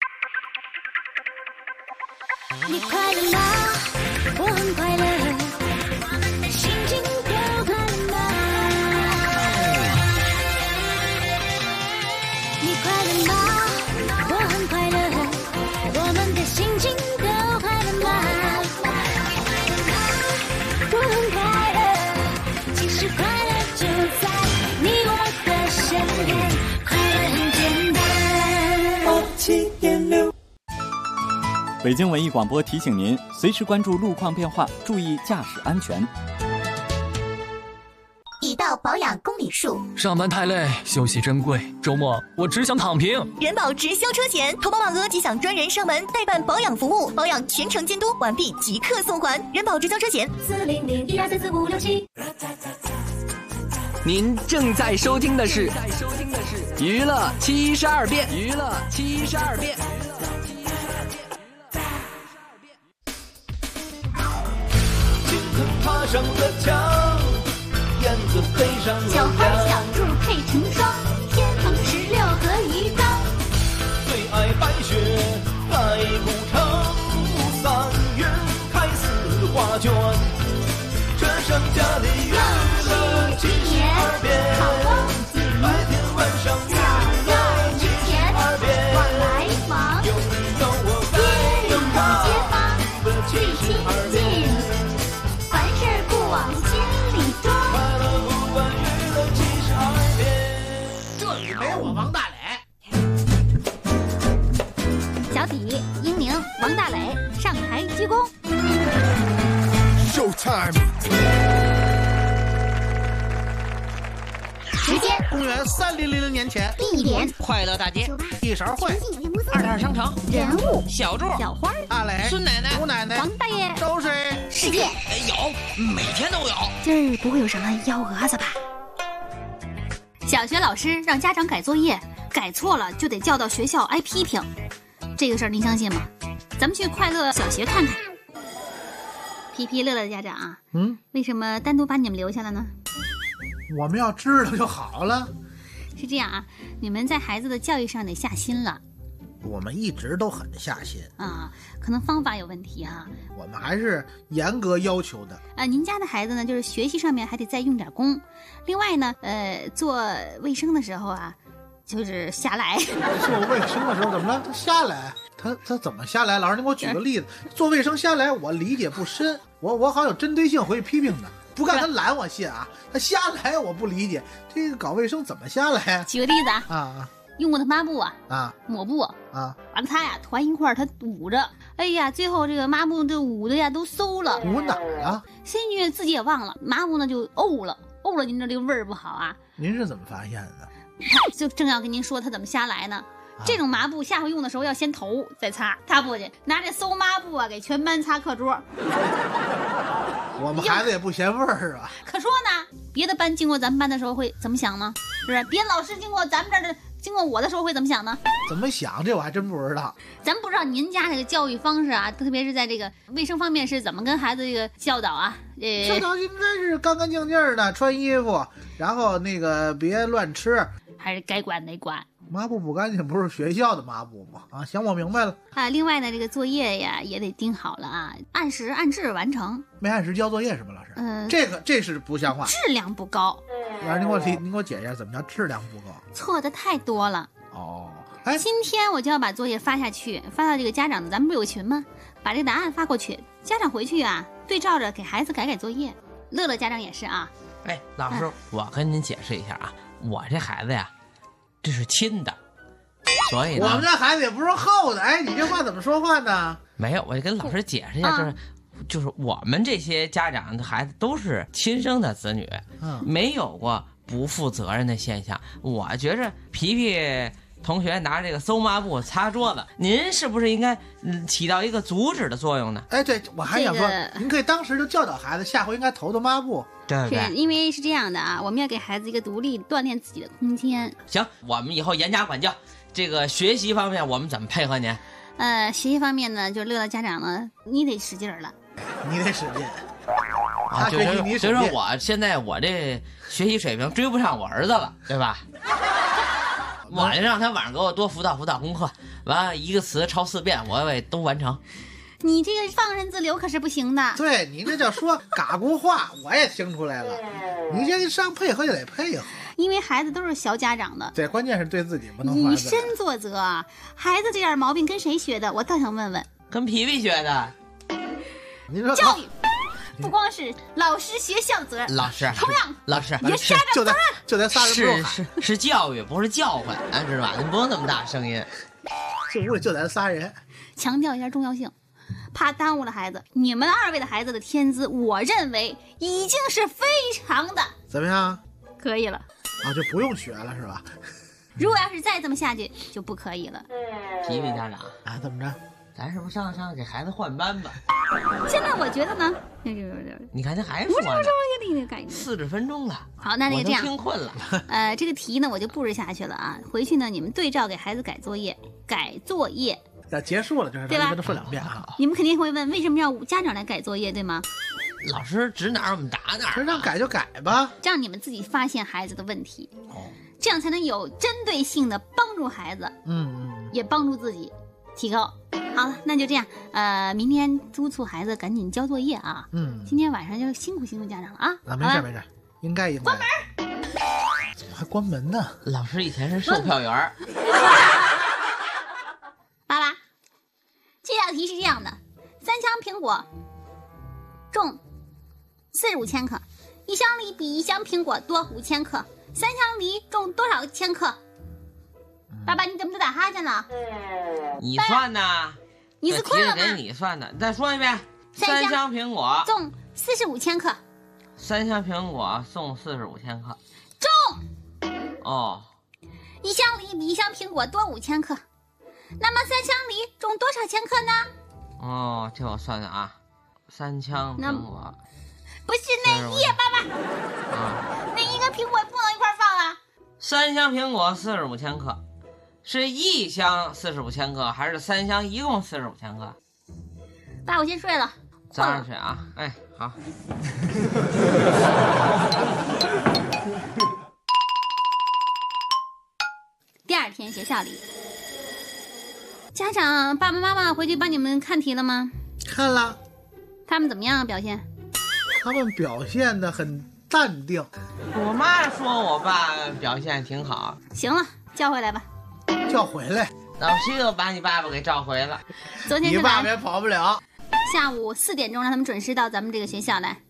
Speaker 2: 你快乐吗？我很快乐，心情都快乐吗？你快乐吗？我很快乐，我们的心情都快乐吗？我很快乐，其实快乐就在你我的身边，快乐很简单。
Speaker 1: 87.6。
Speaker 13: 北京文艺广播提醒您，随时关注路况变化，注意驾驶安全。
Speaker 2: 已到保养公里数，
Speaker 14: 上班太累，休息珍贵，周末我只想躺平。
Speaker 15: 人保直销车险，投保满额即享专人上门代办保养服务，保养全程监督，完毕即刻送还。人保直销车险
Speaker 2: 40012344567。
Speaker 14: 您正在收听的是娱乐72变，娱乐72变。
Speaker 1: 爬上了墙，燕子飞上
Speaker 2: 小花
Speaker 1: 楼梁。
Speaker 2: 小兔配成双，天蓬16和鱼缸。
Speaker 1: 最爱白雪盖古城，3月开4画卷。这盛家的娱乐72变，白天晚上娱乐72变。
Speaker 2: 往来忙，
Speaker 1: 有你有我
Speaker 2: 街里街坊最亲
Speaker 1: 72
Speaker 2: 近
Speaker 1: 变。，
Speaker 2: 凡事不往心里装。
Speaker 1: 快乐不管娱乐72变。
Speaker 3: 这里没我王大磊。
Speaker 4: 小底、英宁、王大磊上台鞠躬。
Speaker 10: Showtime！
Speaker 2: 时间
Speaker 3: 公元3000年前，
Speaker 2: 地点
Speaker 6: 快乐大街，
Speaker 3: 一勺烩，
Speaker 6: 二点商城，
Speaker 2: 人物
Speaker 6: 小柱，
Speaker 4: 小花、
Speaker 3: 大磊、
Speaker 6: 孙奶奶，
Speaker 3: 吴奶奶、
Speaker 4: 王大爷
Speaker 3: 都是
Speaker 2: 事件。
Speaker 6: 有，每天都有。
Speaker 4: 今儿不会有什么幺蛾子吧？小学老师让家长改作业，改错了就得叫到学校挨批评，这个事儿您相信吗？咱们去快乐小学看看。皮皮乐乐的家长啊，为什么单独把你们留下了呢？
Speaker 3: 我们要知道就好了。
Speaker 4: 是这样啊，你们在孩子的教育上得下心了
Speaker 3: 我们一直都很下心
Speaker 4: 啊，可能方法有问题啊。
Speaker 3: 我们还是严格要求的。
Speaker 4: 您家的孩子呢，就是学习上面还得再用点功。另外呢，做卫生的时候啊，就是瞎来。
Speaker 3: 做卫生的时候怎么了？他瞎来，他怎么瞎来？老师，你给我举个例子。做卫生瞎来，我理解不深，我好像有针对性回去批评他。不干他懒我信啊，他瞎来我不理解。这个搞卫生怎么瞎来啊？
Speaker 4: 举个例子
Speaker 3: 啊，
Speaker 4: 用过的抹布抹布
Speaker 3: 啊，
Speaker 4: 完了他呀团一块他捂着，哎呀，最后这个抹布这捂的呀都馊了。
Speaker 3: 捂哪儿啊？
Speaker 4: 甚至自己也忘了，抹布呢就沤了，您这个味儿不好啊。
Speaker 3: 您是怎么发现的？
Speaker 4: 他就正要跟您说他怎么瞎来呢。这种抹布下回用的时候要先投再擦，他不去拿这馊抹布啊给全班擦课桌。
Speaker 3: 我们孩子也不嫌味儿啊。
Speaker 4: 可说呢，别的班经过咱们班的时候会怎么想呢？是不是？别的老师经过咱们这儿的，经过我的时候会怎么想呢？
Speaker 3: 怎么想？这我还真不知道。
Speaker 4: 咱不知道您家这个教育方式啊，特别是在这个卫生方面是怎么跟孩子这个教导啊？
Speaker 3: 教导应该是干干净净的，穿衣服，然后那个别乱吃，
Speaker 4: 还是该管得管。
Speaker 3: 抹布不干净不是学校的抹布吗？啊，行，我明白了
Speaker 4: 啊。另外呢，这个作业呀也得盯好了啊，按时按质完成。
Speaker 3: 没按时交作业是吧，老师？这是不像话，
Speaker 4: 质量不高。
Speaker 3: 老师，您给我解释一下，怎么叫质量不高？
Speaker 4: 错的太多了。
Speaker 3: 哦，
Speaker 4: 今天我就要把作业发下去，发到这个家长的，咱们不有个群吗？把这个答案发过去，家长回去啊，对照着给孩子改作业。乐乐家长也是啊。
Speaker 5: 哎，老师，我跟您解释一下啊，我这孩子呀，这是亲的，所以呢，
Speaker 3: 我们这孩子也不是厚的。哎，你这话怎么说话呢？
Speaker 5: 没有，我就跟老师解释一下，就是我们这些家长的孩子都是亲生的子女，没有过不负责任的现象。我觉着皮皮同学拿这个馊抹布擦桌子，您是不是应该起到一个阻止的作用呢？
Speaker 3: 哎，对，我还想说，您可以当时就教导孩子，下回应该投抹布。
Speaker 5: 对对，
Speaker 4: 是因为是这样的啊，我们要给孩子一个独立锻炼自己的空间。
Speaker 5: 行，我们以后严加管教。这个学习方面，我们怎么配合您？
Speaker 4: 学习方面呢，就乐乐家长呢，你得使劲了，
Speaker 3: 你得使劲。
Speaker 5: 啊，就是说我现在我这学习水平追不上我儿子了，对吧？我就让他晚上给我多辅导功课，完了一个词抄4遍，我也都完成。
Speaker 4: 你这个放任自流可是不行的。
Speaker 3: 对，你这叫说嘎咕话，我也听出来了。你这上配合就得配合，
Speaker 4: 因为孩子都是小家长的。
Speaker 3: 对，关键是对自己不能
Speaker 4: 以身作则啊！孩子这点毛病跟谁学的？我倒想问问。
Speaker 5: 跟皮皮学的。
Speaker 3: 你说
Speaker 4: 教育不光是老师学校责任，
Speaker 5: 老师
Speaker 4: 同样
Speaker 5: 老师
Speaker 4: 也是家长责任。
Speaker 3: 就在仨人不
Speaker 5: 喊是教育，不是教诲，知道吧？您不用那么大声音。
Speaker 3: 这屋里就咱仨人，
Speaker 4: 强调一下重要性。怕耽误了孩子，你们2位的孩子的天资，我认为已经是非常的。
Speaker 3: 怎么样？
Speaker 4: 可以了
Speaker 3: 啊，就不用学了是吧？
Speaker 4: 如果要是再这么下去，就不可以了。
Speaker 5: 皮皮家长
Speaker 3: 啊，怎么着？
Speaker 5: 咱是不是上给孩子换班吧？
Speaker 4: 现在我觉得呢，
Speaker 5: 你看他还说呢，40分钟了。
Speaker 4: 好，那这样，
Speaker 5: 听困了。
Speaker 4: 这个题呢我就布置下去了啊，回去呢你们对照给孩子改作业。
Speaker 3: 要结束了，就是对吧？跟他说2遍啊。
Speaker 4: 你们肯定会问，为什么要家长来改作业，对吗？
Speaker 5: 老师指哪儿我们打哪儿，
Speaker 3: 这让改就改吧，
Speaker 4: 这样你们自己发现孩子的问题，这样才能有针对性的帮助孩子，也帮助自己提高。好了，那就这样，明天督促孩子赶紧交作业啊。今天晚上就辛苦家长了啊。
Speaker 3: 没事，应该。
Speaker 4: 关门。
Speaker 3: 怎么还关门呢？
Speaker 5: 老师以前是售票员。
Speaker 4: 爸爸，这道题是这样的：3箱苹果重45千克，1箱梨比1箱苹果多5千克，3箱梨重多少千克？爸爸，你怎么都打哈欠了？
Speaker 5: 你算呢？
Speaker 4: 你是困了吗？
Speaker 5: 给你算的，再说一遍。3箱苹果
Speaker 4: 重45千克。
Speaker 5: 3箱苹果送45千克。
Speaker 4: 重。
Speaker 5: 哦。
Speaker 4: 1箱梨比1箱苹果多5千克，那么3箱梨重多少千克呢？
Speaker 5: 哦，这我算算啊，3箱苹果。
Speaker 4: 不是那一爸爸。那一个苹果不能一块放啊。
Speaker 5: 3箱苹果45千克。是1箱45千克，还是3箱一共45千克？
Speaker 4: 爸，我先睡了。
Speaker 5: 早上睡啊！哎，好。
Speaker 4: 第2天学校里，家长爸爸妈妈回去帮你们看题了吗？
Speaker 3: 看了。
Speaker 4: 他们怎么样表现？
Speaker 3: 他们表现得很淡定。
Speaker 5: 我妈说我爸表现挺好。
Speaker 4: 行了，叫回来吧。
Speaker 3: 叫回来，
Speaker 5: 老师又把你爸爸给召回了。
Speaker 4: 昨天
Speaker 3: 你爸爸也跑不了。
Speaker 4: 下午4点钟让他们准时到咱们这个学校来。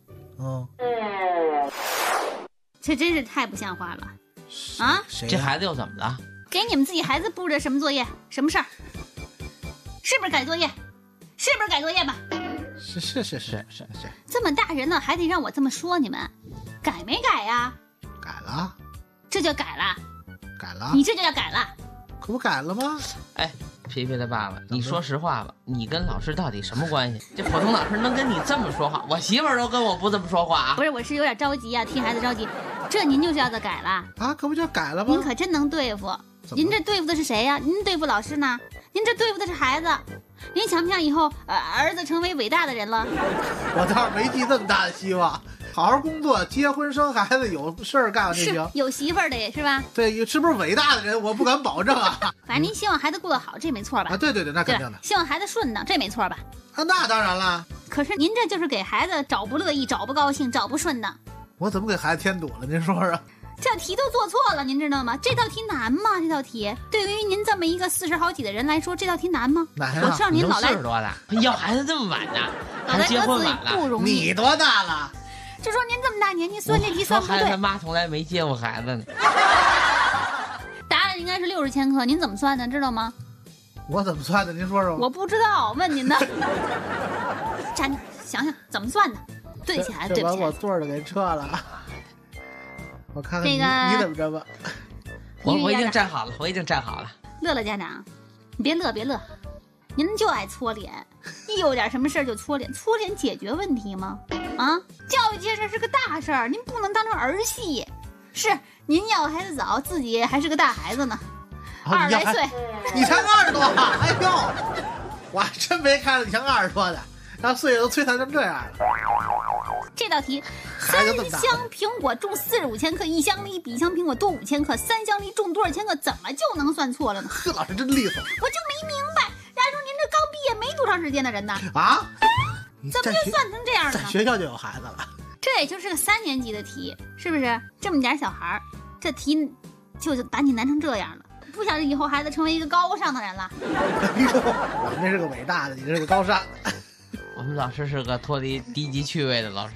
Speaker 4: 这真是太不像话了啊！
Speaker 5: 这孩子又怎么了？
Speaker 4: 给你们自己孩子布置什么作业？什么事儿？是不是改作业？是不是改作业吧？
Speaker 3: 是。
Speaker 4: 这么大人了还得让我这么说你们？改没改呀？
Speaker 3: 改了。
Speaker 4: 这就改了。
Speaker 3: 改了。
Speaker 4: 你这就叫改了。
Speaker 3: 可不改了吗？
Speaker 5: 哎，皮皮的爸爸，你说实话吧，你跟老师到底什么关系？这普通老师能跟你这么说话，我媳妇儿都跟我不这么说话啊。
Speaker 4: 不是，我是有点着急啊，替孩子着急。这您就叫做改了
Speaker 3: 啊？可不就改了吗？
Speaker 4: 您可真能对付。您这对付的是谁呀？您对付老师呢？您这对付的是孩子。您想不想以后儿子成为伟大的人了？
Speaker 3: 我倒是没寄这么大的希望。好好工作，结婚生孩子，有事儿干就行。
Speaker 4: 有媳妇儿的也是吧？
Speaker 3: 对，是不是伟大的人，我不敢保证啊。
Speaker 4: 反正您希望孩子过得好，这没错吧？
Speaker 3: 对，那肯定的。
Speaker 4: 希望孩子顺当，这没错吧？
Speaker 3: 那当然了。
Speaker 4: 可是您这就是给孩子找不乐意，找不高兴，找不顺当。
Speaker 3: 我怎么给孩子添堵了？您说说。
Speaker 4: 这题都做错了，您知道吗？这道题难吗？这道题对于您这么一个40好几的人来说，这道题难吗？
Speaker 3: 难啊！
Speaker 4: 我知道您老来
Speaker 5: 40多了，要孩子这么晚呢，
Speaker 4: 老来得子不容易。
Speaker 3: 你多大了？
Speaker 4: 就说您这么大年纪算这题算不对。
Speaker 5: 孩子他妈从来没接过孩子呢。
Speaker 4: 答案应该是60千克，您怎么算的？知道吗？
Speaker 3: 我怎么算的？您说说。
Speaker 4: 我不知道，问您的。站着想想怎么算的，对不起孩子，对不起。
Speaker 3: 把我座儿都给撤了。我看看
Speaker 4: 这个
Speaker 3: 你怎么着吧。
Speaker 5: 我已经站好了，乐
Speaker 4: 乐家长，你别乐，您就爱搓脸，一有点什么事儿就搓脸解决问题吗？啊，教育这事是个大事儿，您不能当成儿戏。是，您要孩子早，自己还是个大孩子呢，20来岁。
Speaker 3: 你才20多，哎呦，我还真没看着你像20多的，让岁月都摧残成这样了。
Speaker 4: 这道题，3箱苹果重45千克，1箱梨比1箱苹果多5千克，3箱梨重多少千克？怎么就能算错了呢？
Speaker 3: 呵，老师真利索。
Speaker 4: 我就没明白，人家说您这刚毕业没多长时间的人呢。
Speaker 3: 啊？
Speaker 4: 怎么就算成这样呢？
Speaker 3: 在学校就有孩子了。
Speaker 4: 这也就是个3年级的题，是不是？这么点小孩儿，这题就把你难成这样了。不想以后孩子成为一个高尚的人了。
Speaker 3: 哎呦，我那是个伟大的，你这是个高尚的。
Speaker 5: 我们老师是个脱离低级趣味的老师。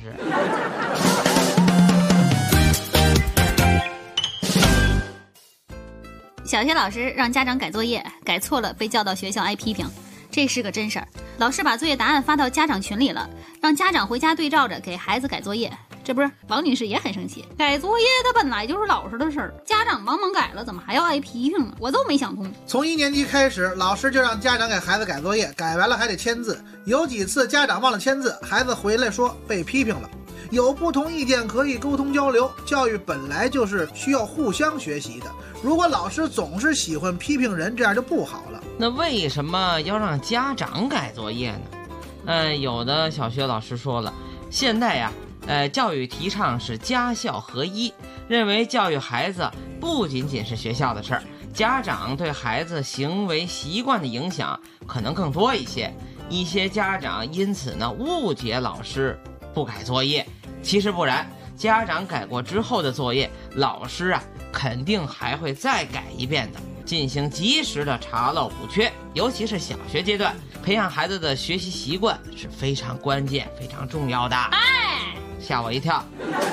Speaker 4: 小学老师让家长改作业，改错了被叫到学校挨批评，这是个真事儿。老师把作业答案发到家长群里了，让家长回家对照着给孩子改作业。这不是王女士也很生气，改作业它本来就是老师的事儿，家长帮忙改了，怎么还要挨批评呢？我都没想通。
Speaker 3: 从1年级开始，老师就让家长给孩子改作业，改完了还得签字。有几次家长忘了签字，孩子回来说被批评了。有不同意见可以沟通交流，教育本来就是需要互相学习的。如果老师总是喜欢批评人，这样就不好了。
Speaker 5: 那为什么要让家长改作业呢？有的小学老师说了， 现在呀，教育提倡是家校合一，认为教育孩子不仅仅是学校的事儿，家长对孩子行为习惯的影响可能更多一些。一些家长因此呢误解老师不改作业，其实不然，家长改过之后的作业，老师啊肯定还会再改一遍的，进行及时的查漏补缺。尤其是小学阶段，培养孩子的学习习惯是非常关键、非常重要的。
Speaker 4: 哎，
Speaker 5: 吓我一跳！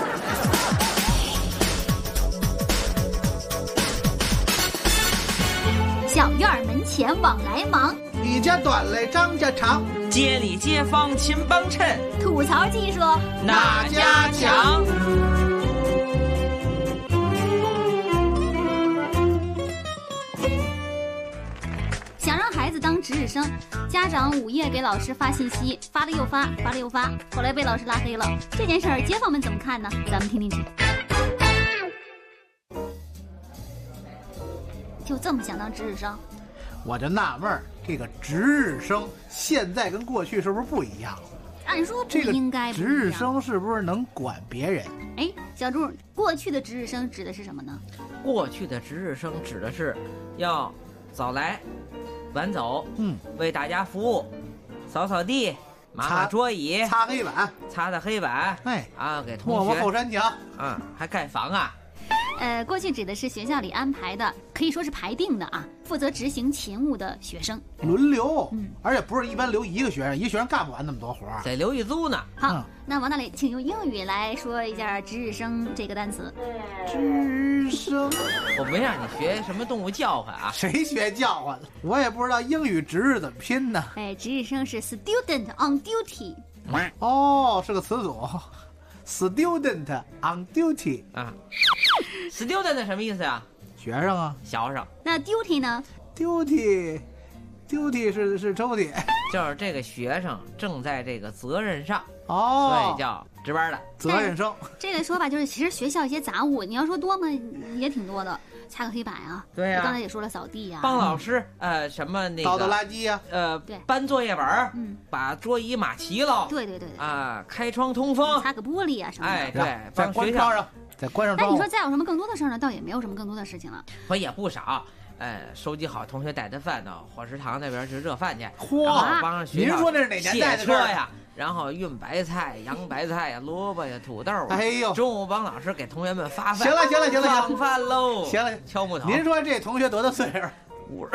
Speaker 4: 小院门前往来忙，
Speaker 3: 你家短嘞张家长，
Speaker 5: 街里街坊勤帮衬，
Speaker 4: 吐槽技术
Speaker 5: 哪家强？
Speaker 4: 想让孩子当值日生，家长午夜给老师发信息，发了又发，发了又发，后来被老师拉黑了。这件事儿，街坊们怎么看呢？咱们听听去。就这么想当值日生？
Speaker 3: 我就纳闷儿，这个值日生现在跟过去是不是不一样了？
Speaker 4: 按说不应该不一样。
Speaker 3: 值日生是不是能管别人？
Speaker 4: 哎，小朱，过去的值日生指的是什么呢？
Speaker 6: 过去的值日生指的是要早来晚走，为大家服务，扫扫地，抹抹桌椅，
Speaker 3: 擦黑板，
Speaker 6: 擦擦黑板，
Speaker 3: 哎
Speaker 6: 啊，给同学
Speaker 3: 摸摸后山墙，
Speaker 6: 还盖房啊。
Speaker 4: 过去指的是学校里安排的，可以说是排定的啊，负责执行勤务的学生，
Speaker 3: 轮流，而且不是一般留一个学生，一个学生干不完那么多活儿，
Speaker 6: 得留一组呢。
Speaker 4: 好，那王大磊，请用英语来说一下值日生这个单词。
Speaker 3: 值日生，
Speaker 6: 我没让你学什么动物叫唤啊？
Speaker 3: 谁学叫唤了？我也不知道英语值日怎么拼呢。
Speaker 4: 哎，值日生是 student on duty。
Speaker 3: 哦，是个词组。Student on duty
Speaker 6: 啊 ，student 什么意思呀？
Speaker 3: 学生啊，
Speaker 6: 学生。
Speaker 4: 那 duty 呢
Speaker 3: ？duty 是抽屉，
Speaker 6: 就是这个学生正在这个责任上
Speaker 3: 哦，
Speaker 6: 所以叫值班的
Speaker 3: 责任生。
Speaker 4: 这个说法就是，其实学校一些杂物，你要说多吗？也挺多的。擦个黑板啊，
Speaker 6: 对呀，
Speaker 4: 刚才也说了扫地呀，
Speaker 6: 帮老师什么那个
Speaker 3: 倒倒垃圾呀，
Speaker 4: 对，
Speaker 6: 搬作业本，把桌椅码齐了，
Speaker 4: 对
Speaker 6: 啊，开窗通风，
Speaker 4: 擦个玻璃啊什么的，
Speaker 6: 哎，对，
Speaker 3: 在关窗上，再关上窗户。
Speaker 4: 那你说再有什么更多的事儿呢？倒也没有什么更多的事情了，
Speaker 6: 我也不少。收集好同学带的饭到伙食堂那边去热饭去，
Speaker 3: 嚯！
Speaker 6: 帮着学校
Speaker 3: 您说那是哪年代的
Speaker 6: 车呀？然后运白菜、洋白菜呀、萝卜呀、土豆啊。
Speaker 3: 哎呦，
Speaker 6: 中午帮老师给同学们发饭。
Speaker 3: 行了，
Speaker 6: 放饭喽！
Speaker 3: 行了，
Speaker 6: 敲木头。
Speaker 3: 您说这同学多大岁数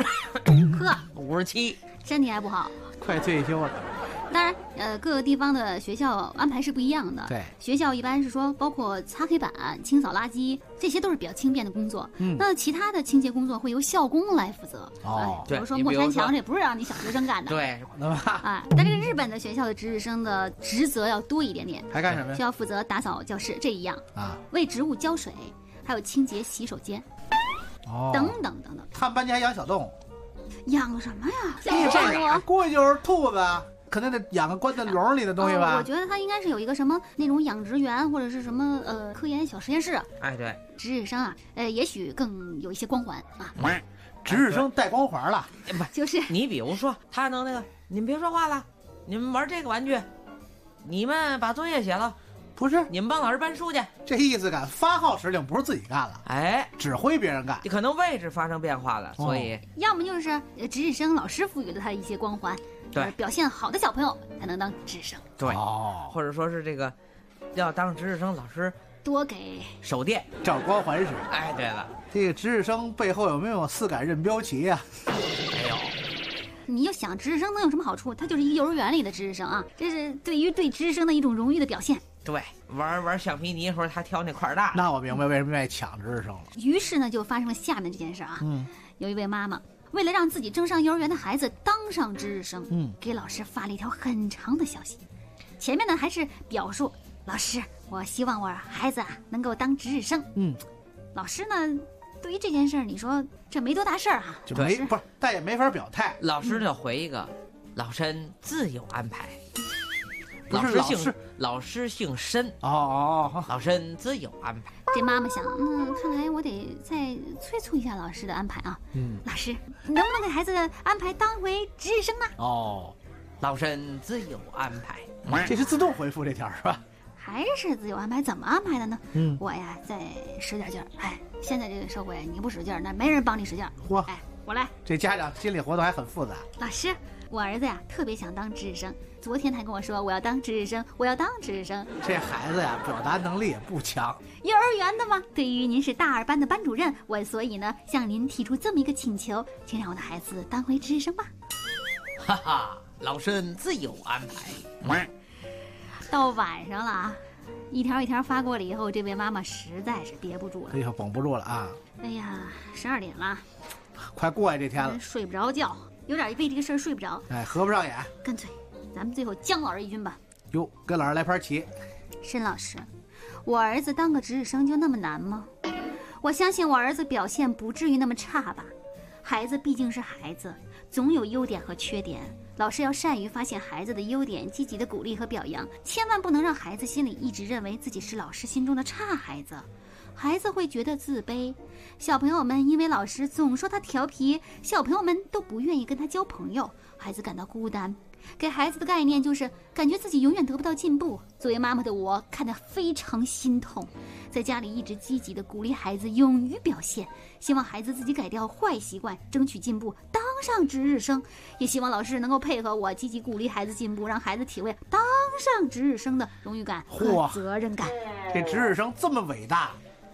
Speaker 6: ？57，
Speaker 4: 身体还不好，
Speaker 3: 快退休了。
Speaker 4: 当然，各个地方的学校安排是不一样的。
Speaker 3: 对，
Speaker 4: 学校一般是说，包括擦黑板、清扫垃圾，这些都是比较轻便的工作。那其他的清洁工作会由校工来负责。
Speaker 3: 哦，
Speaker 4: 比如说抹山墙，这也不是让你小学生干的。
Speaker 6: 对，
Speaker 4: 但这个日本的学校的值日生的职责要多一点点。
Speaker 3: 还干什么呀？
Speaker 4: 需要负责打扫教室，这一样
Speaker 3: 啊，
Speaker 4: 为植物浇水，还有清洁洗手间，等等。
Speaker 3: 他们班级还养小动物？
Speaker 4: 养什么呀？
Speaker 3: 这估计就是兔子。可能得养个关在笼里的东西吧。
Speaker 4: 我觉得他应该是有一个什么那种养殖园或者是什么科研小实验室。
Speaker 6: 哎，对，
Speaker 4: 值日生啊，也许更有一些光环啊。
Speaker 3: 值日生带光环了，
Speaker 6: 不
Speaker 4: 就是
Speaker 6: 你比如说他能那个，你们别说话了，你们玩这个玩具，你们把作业写了，
Speaker 3: 不是
Speaker 6: 你们帮老师搬书去，
Speaker 3: 这意思干发号施令不是自己干了，
Speaker 6: 哎，
Speaker 3: 指挥别人干，
Speaker 6: 可能位置发生变化了，所以
Speaker 4: 要么就是值日生老师赋予了他一些光环。
Speaker 6: 对，
Speaker 4: 表现好的小朋友才能当值日生。
Speaker 6: 对，或者说是这个，要当值日生，老师
Speaker 4: 多给
Speaker 6: 手电
Speaker 3: 照光环使。
Speaker 6: 哎，对了，
Speaker 3: 这个值日生背后有没有4杆任标旗呀？
Speaker 6: 没有。
Speaker 4: 你就想值日生能有什么好处？他就是一个幼儿园里的值日生啊，这是对值日生的一种荣誉的表现。
Speaker 6: 对，玩橡皮泥的时候他挑那块大。
Speaker 3: 那我明白为什么愿意抢值日生了。
Speaker 4: 于是呢，就发生了下面这件事啊。有一位妈妈。为了让自己正上幼儿园的孩子当上值日生，给老师发了一条很长的消息。前面呢还是表述，老师，我希望我孩子能够当值日生。老师呢，对于这件事儿，你说这没多大事儿哈，
Speaker 3: 就不是，但也没法表态。
Speaker 6: 老师就回一个，老申自有安排。老师姓申老申自有安排。
Speaker 4: 这妈妈想，看来我得再催促一下老师的安排啊。老师，能不能给孩子安排当回值日生呢？
Speaker 6: 老身自有安排。
Speaker 3: 这是自动回复这条是吧？
Speaker 4: 还是自由安排？怎么安排的呢？我呀再使点劲儿。哎，现在这个社会，你不使劲儿，那没人帮你使劲儿。哎，我来。
Speaker 3: 这家长心理活动还很复杂。
Speaker 4: 老师，我儿子呀特别想当值日生，昨天还跟我说我要当值日生，我要当值日生。
Speaker 3: 这孩子呀表达能力也不强。
Speaker 4: 幼儿园的吗？对于您是大二班的班主任，我所以呢向您提出这么一个请求，请让我的孩子当回值日生吧。
Speaker 6: 哈哈，老身自有安排。
Speaker 4: 到晚上了啊，一条一条发过来以后，这位妈妈实在是憋不住了。
Speaker 3: 哎呦，绷不住了啊！
Speaker 4: 哎呀，12点了，
Speaker 3: 快过呀这天了，
Speaker 4: 睡不着觉，有点为这个事儿睡不着。
Speaker 3: 哎，合不上眼。
Speaker 4: 干脆，咱们最后将老师一军吧。
Speaker 3: 哟，跟老师来盘棋。
Speaker 4: 申老师，我儿子当个值日生就那么难吗？我相信我儿子表现不至于那么差吧。孩子毕竟是孩子，总有优点和缺点。老师要善于发现孩子的优点，积极的鼓励和表扬，千万不能让孩子心里一直认为自己是老师心中的差孩子，孩子会觉得自卑。小朋友们因为老师总说他调皮，小朋友们都不愿意跟他交朋友，孩子感到孤单。给孩子的概念就是感觉自己永远得不到进步。作为妈妈的我看得非常心痛，在家里一直积极地鼓励孩子勇于表现，希望孩子自己改掉坏习惯，争取进步，当上值日生。也希望老师能够配合我，积极鼓励孩子进步，让孩子体会当上值日生的荣誉感和责任感。
Speaker 3: 这值日生这么伟大。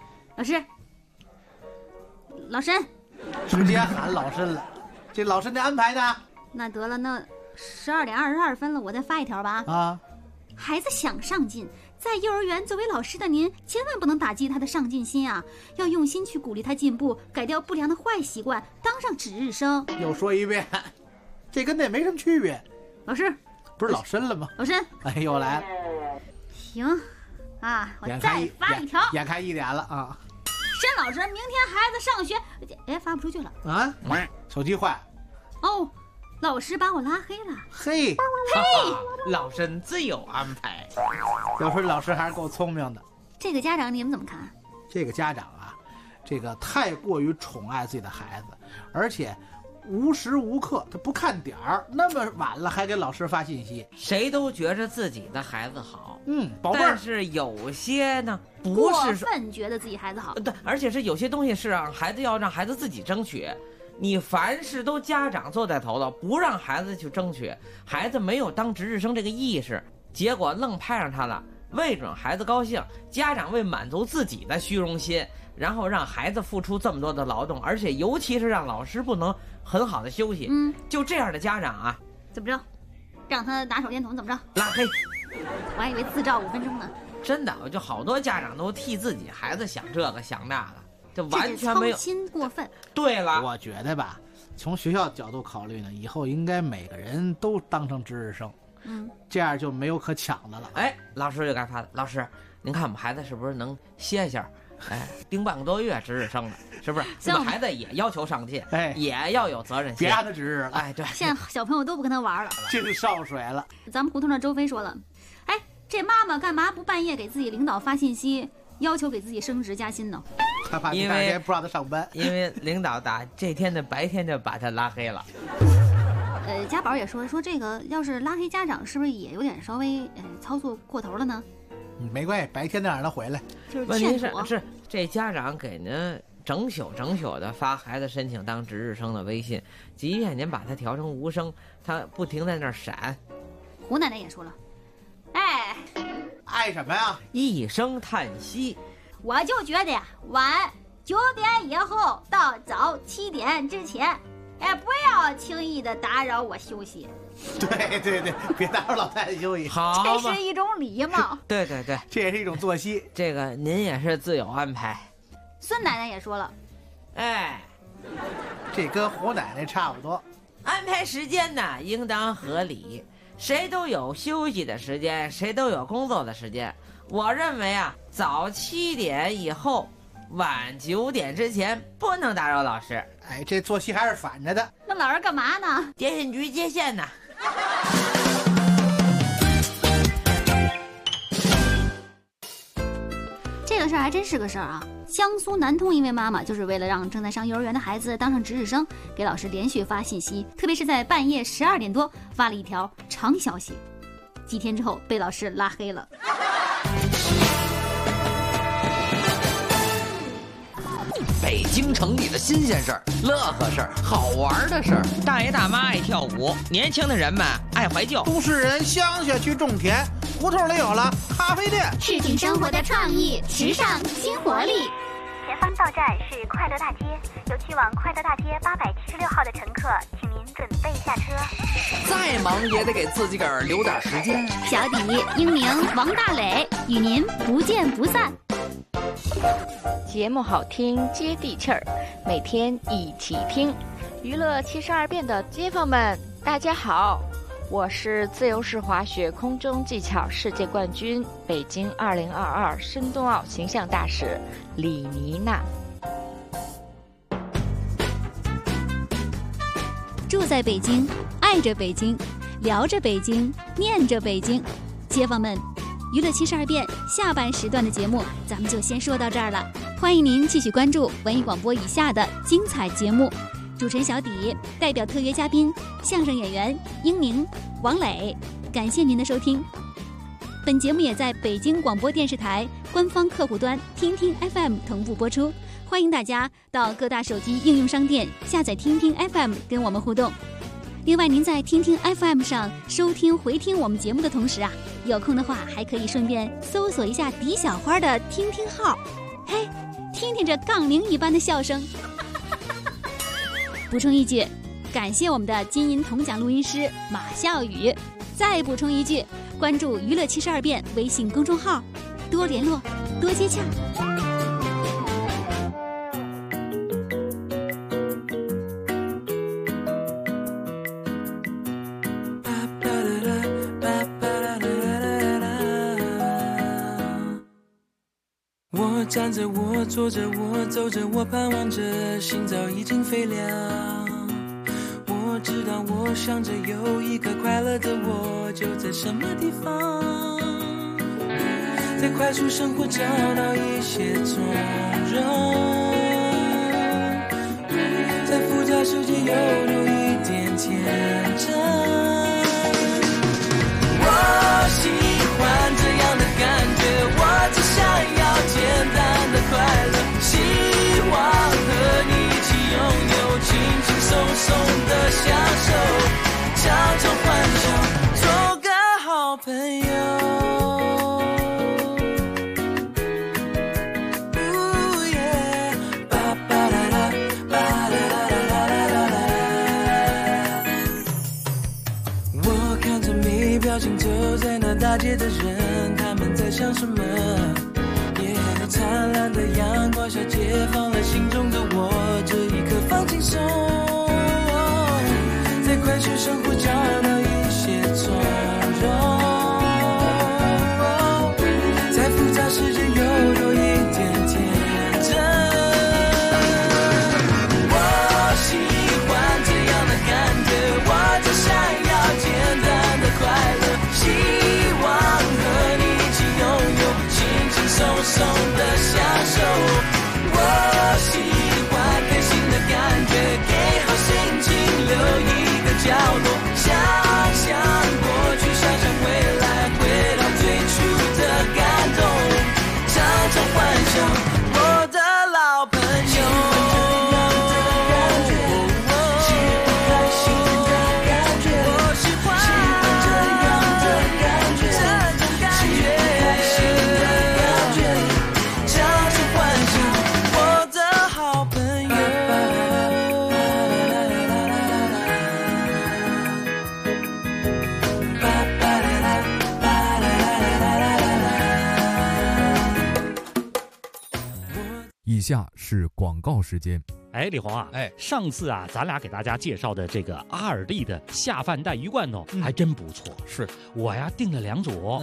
Speaker 4: 老申
Speaker 3: 直接喊老申了。这老申的安排呢？
Speaker 4: 那得了，那12点22分了，我再发一条吧。
Speaker 3: 啊，
Speaker 4: 孩子想上进，在幼儿园作为老师的您，千万不能打击他的上进心啊！要用心去鼓励他进步，改掉不良的坏习惯，当上值日生。
Speaker 3: 又说一遍，这跟那没什么区别。
Speaker 4: 老师，
Speaker 3: 不是老申了吗？
Speaker 4: 老申，
Speaker 3: 哎，又来了。
Speaker 4: 行啊，我再发一条。
Speaker 3: 眼看1点了啊！
Speaker 4: 申老师，明天孩子上学，哎，发不出去了
Speaker 3: 啊！手机坏了。
Speaker 4: 哦。老师把我拉黑了。
Speaker 3: 嘿，
Speaker 6: 老身自有安排。
Speaker 3: 要说老师还是够聪明的。
Speaker 4: 这个家长你们怎么看？
Speaker 3: 这个家长啊，这个太过于宠爱自己的孩子，而且无时无刻他不看点儿，那么晚了还给老师发信息。
Speaker 6: 谁都觉着自己的孩子好，
Speaker 3: 宝贝儿。
Speaker 6: 但是有些呢，不是
Speaker 4: 过分觉得自己孩子好。
Speaker 6: 对，而且是有些东西是让孩子自己争取。你凡事都家长坐在头头，不让孩子去争取，孩子没有当值日生这个意识，结果愣派上他了，未准孩子高兴。家长为满足自己的虚荣心，然后让孩子付出这么多的劳动，而且尤其是让老师不能很好的休息。就这样的家长啊，
Speaker 4: 怎么着？让他拿手电筒怎么着？
Speaker 6: 拉黑。
Speaker 4: 我还以为自照5分钟呢。
Speaker 6: 真的，就好多家长都替自己孩子想这个想那个。这完全没有
Speaker 4: 操心过分。
Speaker 6: 对了，
Speaker 3: 我觉得吧，从学校角度考虑呢，以后应该每个人都当成值日生，这样就没有可抢的了。
Speaker 6: 哎，老师就该发了，老师，您看我们孩子是不是能歇一下？哎，盯半个多月值日生了，是不是？我们孩子也要求上进，也要有责任心，
Speaker 3: 别让他值日了。
Speaker 6: 哎，对，
Speaker 4: 现在小朋友都不跟他玩了，
Speaker 3: 进上水了。
Speaker 4: 咱们胡同的周飞说了，哎，这妈妈干嘛不半夜给自己领导发信息？要求给自己升职加薪呢？
Speaker 3: 他怕第二天不让他上班，
Speaker 6: 因为领导打这天的白天就把他拉黑了。
Speaker 4: 家宝也说这个要是拉黑家长，是不是也有点稍微操作过头了呢？
Speaker 3: 没关系，白天再让他回来。
Speaker 4: 就是
Speaker 6: 问题是这家长给您整宿的发孩子申请当值日生的微信，即便您把他调成无声，他不停在那儿闪。
Speaker 4: 胡奶奶也说了，
Speaker 3: 爱什么呀？
Speaker 6: 一声叹息。
Speaker 4: 我就觉得呀，晚9点以后到早7点之前，不要轻易的打扰我休息。
Speaker 3: 对，别打扰老太太休息。
Speaker 6: 好，
Speaker 4: 这是一种礼貌。
Speaker 6: 对，
Speaker 3: 这也是一种作息。
Speaker 6: 这个您也是自有安排。
Speaker 4: 孙奶奶也说了，
Speaker 3: 这跟胡奶奶差不多。
Speaker 6: 安排时间呢，应当合理。谁都有休息的时间，谁都有工作的时间。我认为啊，早7点以后，晚9点之前不能打扰老师。
Speaker 3: 哎，这作息还是反着的。
Speaker 4: 那老师干嘛呢？
Speaker 6: 电信局接线呢。
Speaker 4: 这个事儿还真是个事儿啊！ 江苏南通一位妈妈就是为了让正在上幼儿园的孩子当上值日生，给老师连续发信息，特别是在半夜12点多发了一条长消息，几天之后被老师拉黑了。
Speaker 14: 北京城里的新鲜事儿、乐呵事儿、好玩的事儿，
Speaker 5: 大爷大妈爱跳舞，年轻的人们爱怀旧，
Speaker 3: 都市人乡下去种田，胡同里有了咖啡店，
Speaker 2: 市井生活的创意、时尚、新活力。
Speaker 16: 前方到站是快乐大街，有去往快乐大街876号的乘客，请您准备下车。
Speaker 14: 再忙也得给自己个儿留点时间。
Speaker 4: 小底、英明、王大磊与您不见不散。
Speaker 17: 节目好听接地气儿，每天一起听。娱乐72变的街坊们，大家好，我是自由式滑雪空中技巧世界冠军、北京2022深冬奥形象大使李妮娜。
Speaker 4: 住在北京，爱着北京，聊着北京，念着北京，街坊们。娱乐72变下半时段的节目咱们就先说到这儿了，欢迎您继续关注文艺广播以下的精彩节目。主持人小底代表特约嘉宾相声演员英明、王磊，感谢您的收听。本节目也在北京广播电视台官方客户端听听 FM 同步播出，欢迎大家到各大手机应用商店下载听听 FM 跟我们互动。另外，您在听听 FM 上收听回听我们节目的同时啊，有空的话还可以顺便搜索一下狄小花的听听号，嘿，听听这杠铃一般的笑声。补充一句，感谢我们的金银铜奖录音师马笑宇。再补充一句，关注娱乐72变微信公众号，多联络，多接洽。
Speaker 18: 我站着，我坐着，我走着，我盼望着，心早已经飞凉。我知道，我想着，有一个快乐的我，就在什么地方。在快速生活找到一些从容，在复杂世界又有一点天真。我喜欢这样的感觉，我只想要简单的快乐，希望和你一起拥有轻轻松松的享受，常常欢笑，做个好朋友。我看着没表情走在那大街的人，他们在想什么？灿烂的阳光下解放了心中的我，这一刻放轻松，在快速生活找到一些从容，在复杂世界又有一点天真。我喜欢这样的感觉，我只想要简单的快乐，希望和你一起拥有轻轻松松的享受。我喜欢开心的感觉，给好心情留一个角落，想想过去，想想未来，回到最初的感动，常常欢笑，我的老朋友。
Speaker 19: 以下是广告时间。
Speaker 20: 哎，李红啊，上次啊，咱俩给大家介绍的这个阿尔蒂的下饭带鱼罐头，还真不错。
Speaker 3: 是
Speaker 20: 我呀订了2组，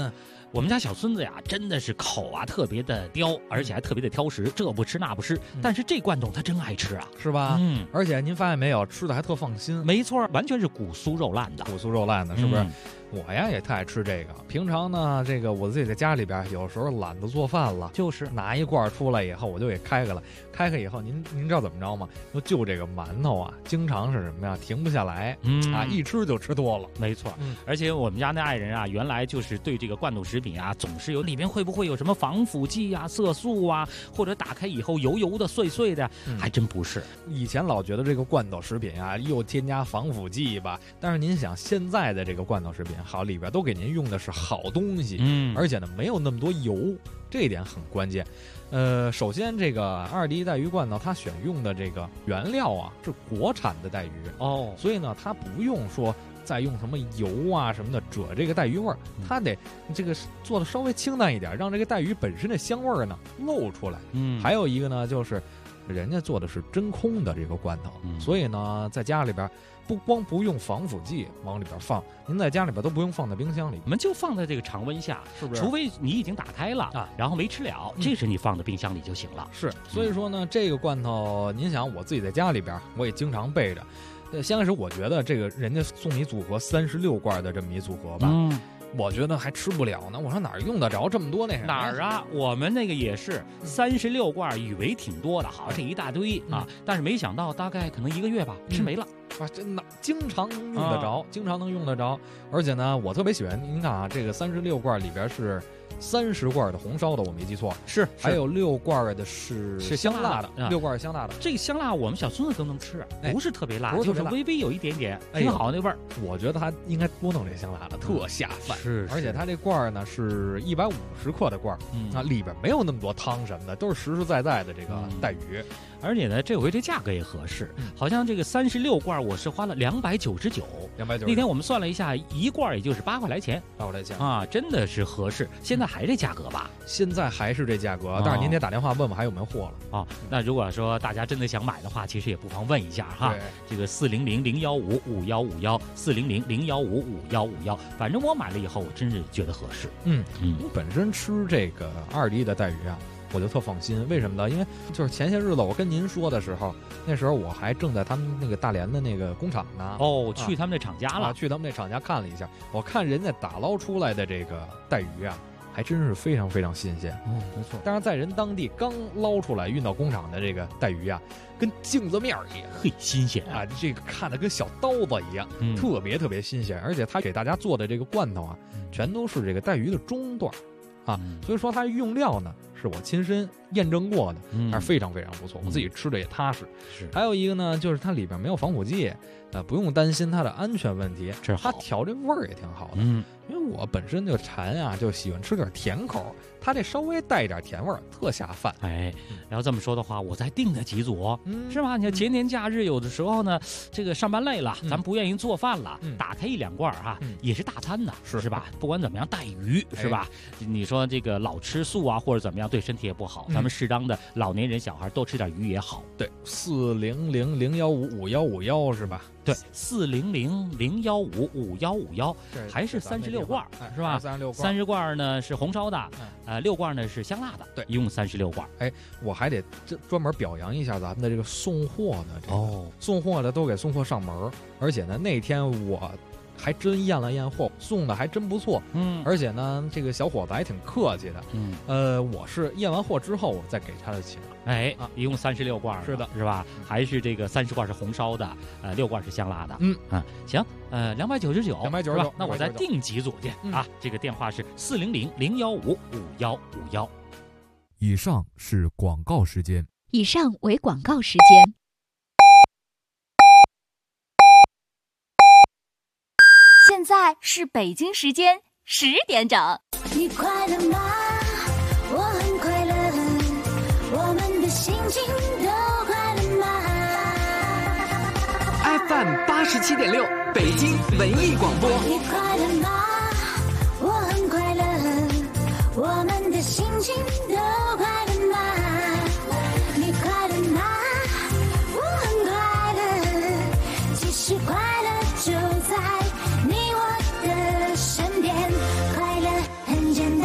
Speaker 20: 我们家小孙子呀，真的是口啊特别的刁，而且还特别的挑食，这不吃那不吃。但是这罐头他真爱吃啊，
Speaker 14: 是吧？而且您发现没有，吃的还特放心。
Speaker 20: 没错，完全是骨酥肉烂的，
Speaker 14: 骨酥肉烂的，是不是？我呀也特爱吃这个。平常呢，这个我自己在家里边，有时候懒得做饭了，
Speaker 20: 就是
Speaker 14: 拿一罐出来以后，我就给开开了。开开以后，您知道怎么着吗？就这个馒头啊，经常是什么呀？停不下来，一吃就吃多了。
Speaker 20: 没错，而且我们家那爱人啊，原来就是对这个罐头食品啊，总是有里面会不会有什么防腐剂啊、色素啊，或者打开以后油油的、碎碎的，还真不是。
Speaker 14: 以前老觉得这个罐头食品啊，又添加防腐剂吧，但是您想，现在的这个罐头食品，好里边都给您用的是好东西，而且呢没有那么多油，这一点很关键。首先这个2滴带鱼罐头，它选用的这个原料啊是国产的带鱼
Speaker 20: 哦，
Speaker 14: 所以呢它不用说再用什么油啊什么的遮这个带鱼味儿，它得这个做的稍微清淡一点，让这个带鱼本身的香味儿呢露出来。还有一个呢就是人家做的是真空的这个罐头，所以呢在家里边不用防腐剂往里边放，您在家里边都不用放在冰箱里，
Speaker 20: 我们就放在这个常温下，
Speaker 14: 是不是？
Speaker 20: 除非你已经打开了啊，然后没吃了，这时你放在冰箱里就行了。
Speaker 14: 是，所以说呢，这个罐头，您想我自己在家里边，我也经常备着。先开始我觉得这个人家送你组合36罐的这么一组合吧。我觉得还吃不了呢，我说哪儿用得着这么多那什么？
Speaker 20: 哪儿啊？我们那个也是36罐，以为挺多的，好像是一大堆啊，但是没想到大概可能1个月吧，吃没了。
Speaker 14: 啊，真的经常能用得着，经常能用得着。而且呢，我特别喜欢，您看啊，这个36罐里边是30罐的红烧的，我没记错，
Speaker 20: 是
Speaker 14: 还有6罐的是香辣的，6罐香辣的。
Speaker 20: 这个香辣我们小孙子都能吃，不是特别辣，就是微微有一点点，挺好那味儿。
Speaker 14: 我觉得他应该多弄这香辣的，特下饭。
Speaker 20: 是，
Speaker 14: 而且他这罐呢是150克的罐，啊，里边没有那么多汤什么的，都是实实在在的这个带鱼。
Speaker 20: 而且呢，这回这价格也合适，好像这个36罐我是花了299。那天我们算了一下，一罐也就是8块来钱
Speaker 14: ，8块来钱
Speaker 20: 啊，真的是合适。现在还这价格吧？
Speaker 14: 现在还是这价格，但是您得打电话问问还有没有货了
Speaker 20: 啊。那如果说大家真的想买的话，其实也不妨问一下哈。这个400-015-5151，400-015-5151，反正我买了以后，我真是觉得合适。
Speaker 14: 本身吃这个2滴的带鱼啊，我就特放心。为什么呢？因为就是前些日子我跟您说的时候，那时候我还正在他们那个大连的那个工厂呢。
Speaker 20: 去他们那厂家了，
Speaker 14: 去他们那厂家看了一下，我看人家打捞出来的这个带鱼啊，还真是非常非常新鲜。
Speaker 20: 没错。
Speaker 14: 但是在人当地刚捞出来运到工厂的这个带鱼啊，跟镜子面一样，
Speaker 20: 嘿，新鲜
Speaker 14: 啊！这个看着跟小刀子一样，特别特别新鲜。而且他给大家做的这个罐头啊，全都是这个带鱼的中段。所以说它用料呢是我亲身验证过的，还是非常非常不错，我自己吃的也踏实。还有一个呢，就是它里边没有防腐剂，不用担心它的安全问题，它调这味儿也挺好的。因为我本身就馋啊，就喜欢吃点甜口，它这稍微带一点甜味儿，特下饭。
Speaker 20: 然后这么说的话，我再订了几组，是吧？你看节年假日有的时候呢，这个上班累了，咱不愿意做饭了，打开1-2罐哈，也是大餐呢，是吧？不管怎么样，带鱼是吧？你说这个老吃素啊，或者怎么样，对身体也不好。咱们适当的老年人、小孩多吃点鱼也好。
Speaker 14: 对，400-015-5151是吧？
Speaker 20: 对，400-015-5151，还是36罐，是吧？30罐呢是红烧的，6罐呢是香辣的，
Speaker 14: 对，
Speaker 20: 一共36罐。
Speaker 14: 我还得专门表扬一下咱们的这个送货的送货的都给送货上门，而且呢那天我还真验了验货，送的还真不错。而且呢这个小伙子还挺客气的。我是验完货之后我再给他的钱。
Speaker 20: 一共36罐，
Speaker 14: 是的，
Speaker 20: 是吧？还是这个30罐是红烧的，6罐是香辣的。行，299，是吧？那我再订几组去啊。这个电话是400-015-5151。
Speaker 19: 以上是广告时间。
Speaker 9: 以上为广告时间。现在是北京时间10点整。
Speaker 2: 你快乐吗？我很快乐，我们的心情都快乐吗
Speaker 14: ？FM 87.6，北京文艺广播。
Speaker 2: 你快乐吗？我很快乐，我们的心情都快乐吗？你快乐吗？我很快乐，其实快乐就在你我的身边，快乐很简单。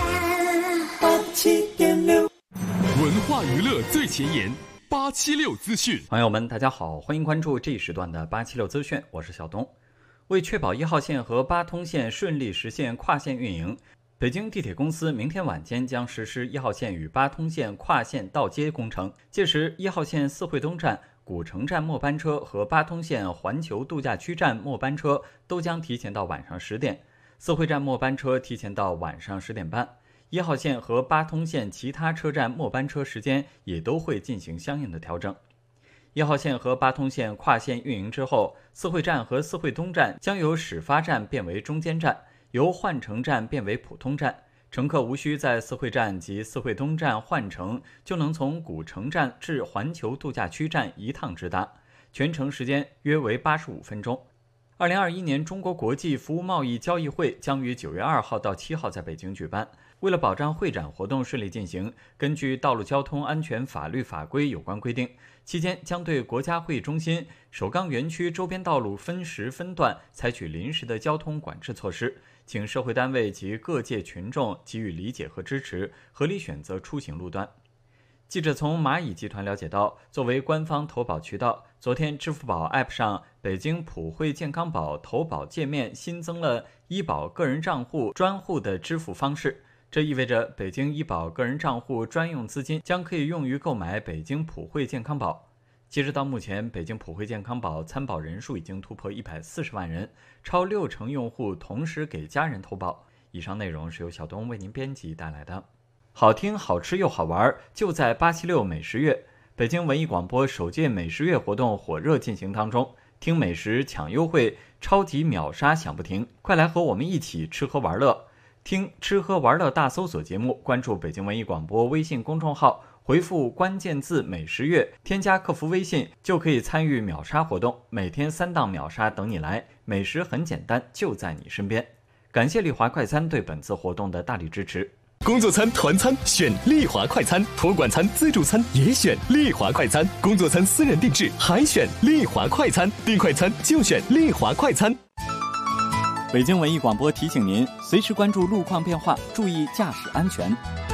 Speaker 11: 娱乐最前沿，876资讯。
Speaker 13: 朋友们，大家好，欢迎关注这一时段的876资讯，我是小东。为确保1号线和八通线顺利实现跨线运营，北京地铁公司明天晚间将实施1号线与八通线跨线倒接工程。届时，1号线四惠东站、古城站末班车和八通线环球度假区站末班车都将提前到晚上10点，四惠站末班车提前到晚上10点半。1号线和八通线其他车站末班车时间也都会进行相应的调整。1号线和八通线跨线运营之后，四惠站和四惠东站将由始发站变为中间站，由换乘站变为普通站。乘客无需在四惠站及四惠东站换乘，就能从古城站至环球度假区站一趟直达，全程时间约为85分钟。2021年中国国际服务贸易交易会将于9月2号到7号在北京举办。为了保障会展活动顺利进行，根据道路交通安全法律法规有关规定，期间将对国家会议中心、首钢园区周边道路分时分段采取临时的交通管制措施，请社会单位及各界群众给予理解和支持，合理选择出行路段。记者从蚂蚁集团了解到，作为官方投保渠道，昨天支付宝 App 上北京普惠健康宝投保界面新增了医保个人账户专户的支付方式。这意味着北京医保个人账户专用资金将可以用于购买北京普惠健康宝。截止到目前，北京普惠健康宝参保人数已经突破140万人，超60%用户同时给家人投保。以上内容是由小东为您编辑带来的。好听、好吃又好玩，就在876美食月。北京文艺广播首届美食月活动火热进行当中，听美食抢优惠，超级秒杀响不停，快来和我们一起吃喝玩乐。听吃喝玩乐大搜索节目，关注北京文艺广播微信公众号，回复关键字美食月，添加客服微信就可以参与秒杀活动，每天3档秒杀等你来，美食很简单，就在你身边。感谢丽华快餐对本次活动的大力支持。
Speaker 11: 工作餐、团餐选丽华快餐，托管餐、自助餐也选丽华快餐，工作餐私人定制还选丽华快餐，订快餐就选丽华快餐。
Speaker 13: 北京文艺广播提醒您，随时关注路况变化，注意驾驶安全。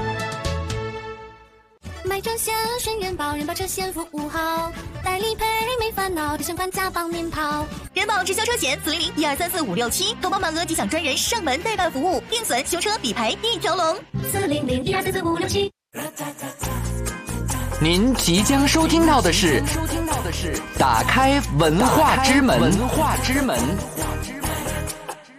Speaker 2: 买车险选人保，人保车险服务好，代理赔没烦恼，提前还价帮您跑。
Speaker 15: 人保直销车险400-1234567，投保满额即享专人上门代办服务，定损、修车、理赔一条龙。
Speaker 2: 400-1234567。
Speaker 21: 您即将收听到的是打开文化之门。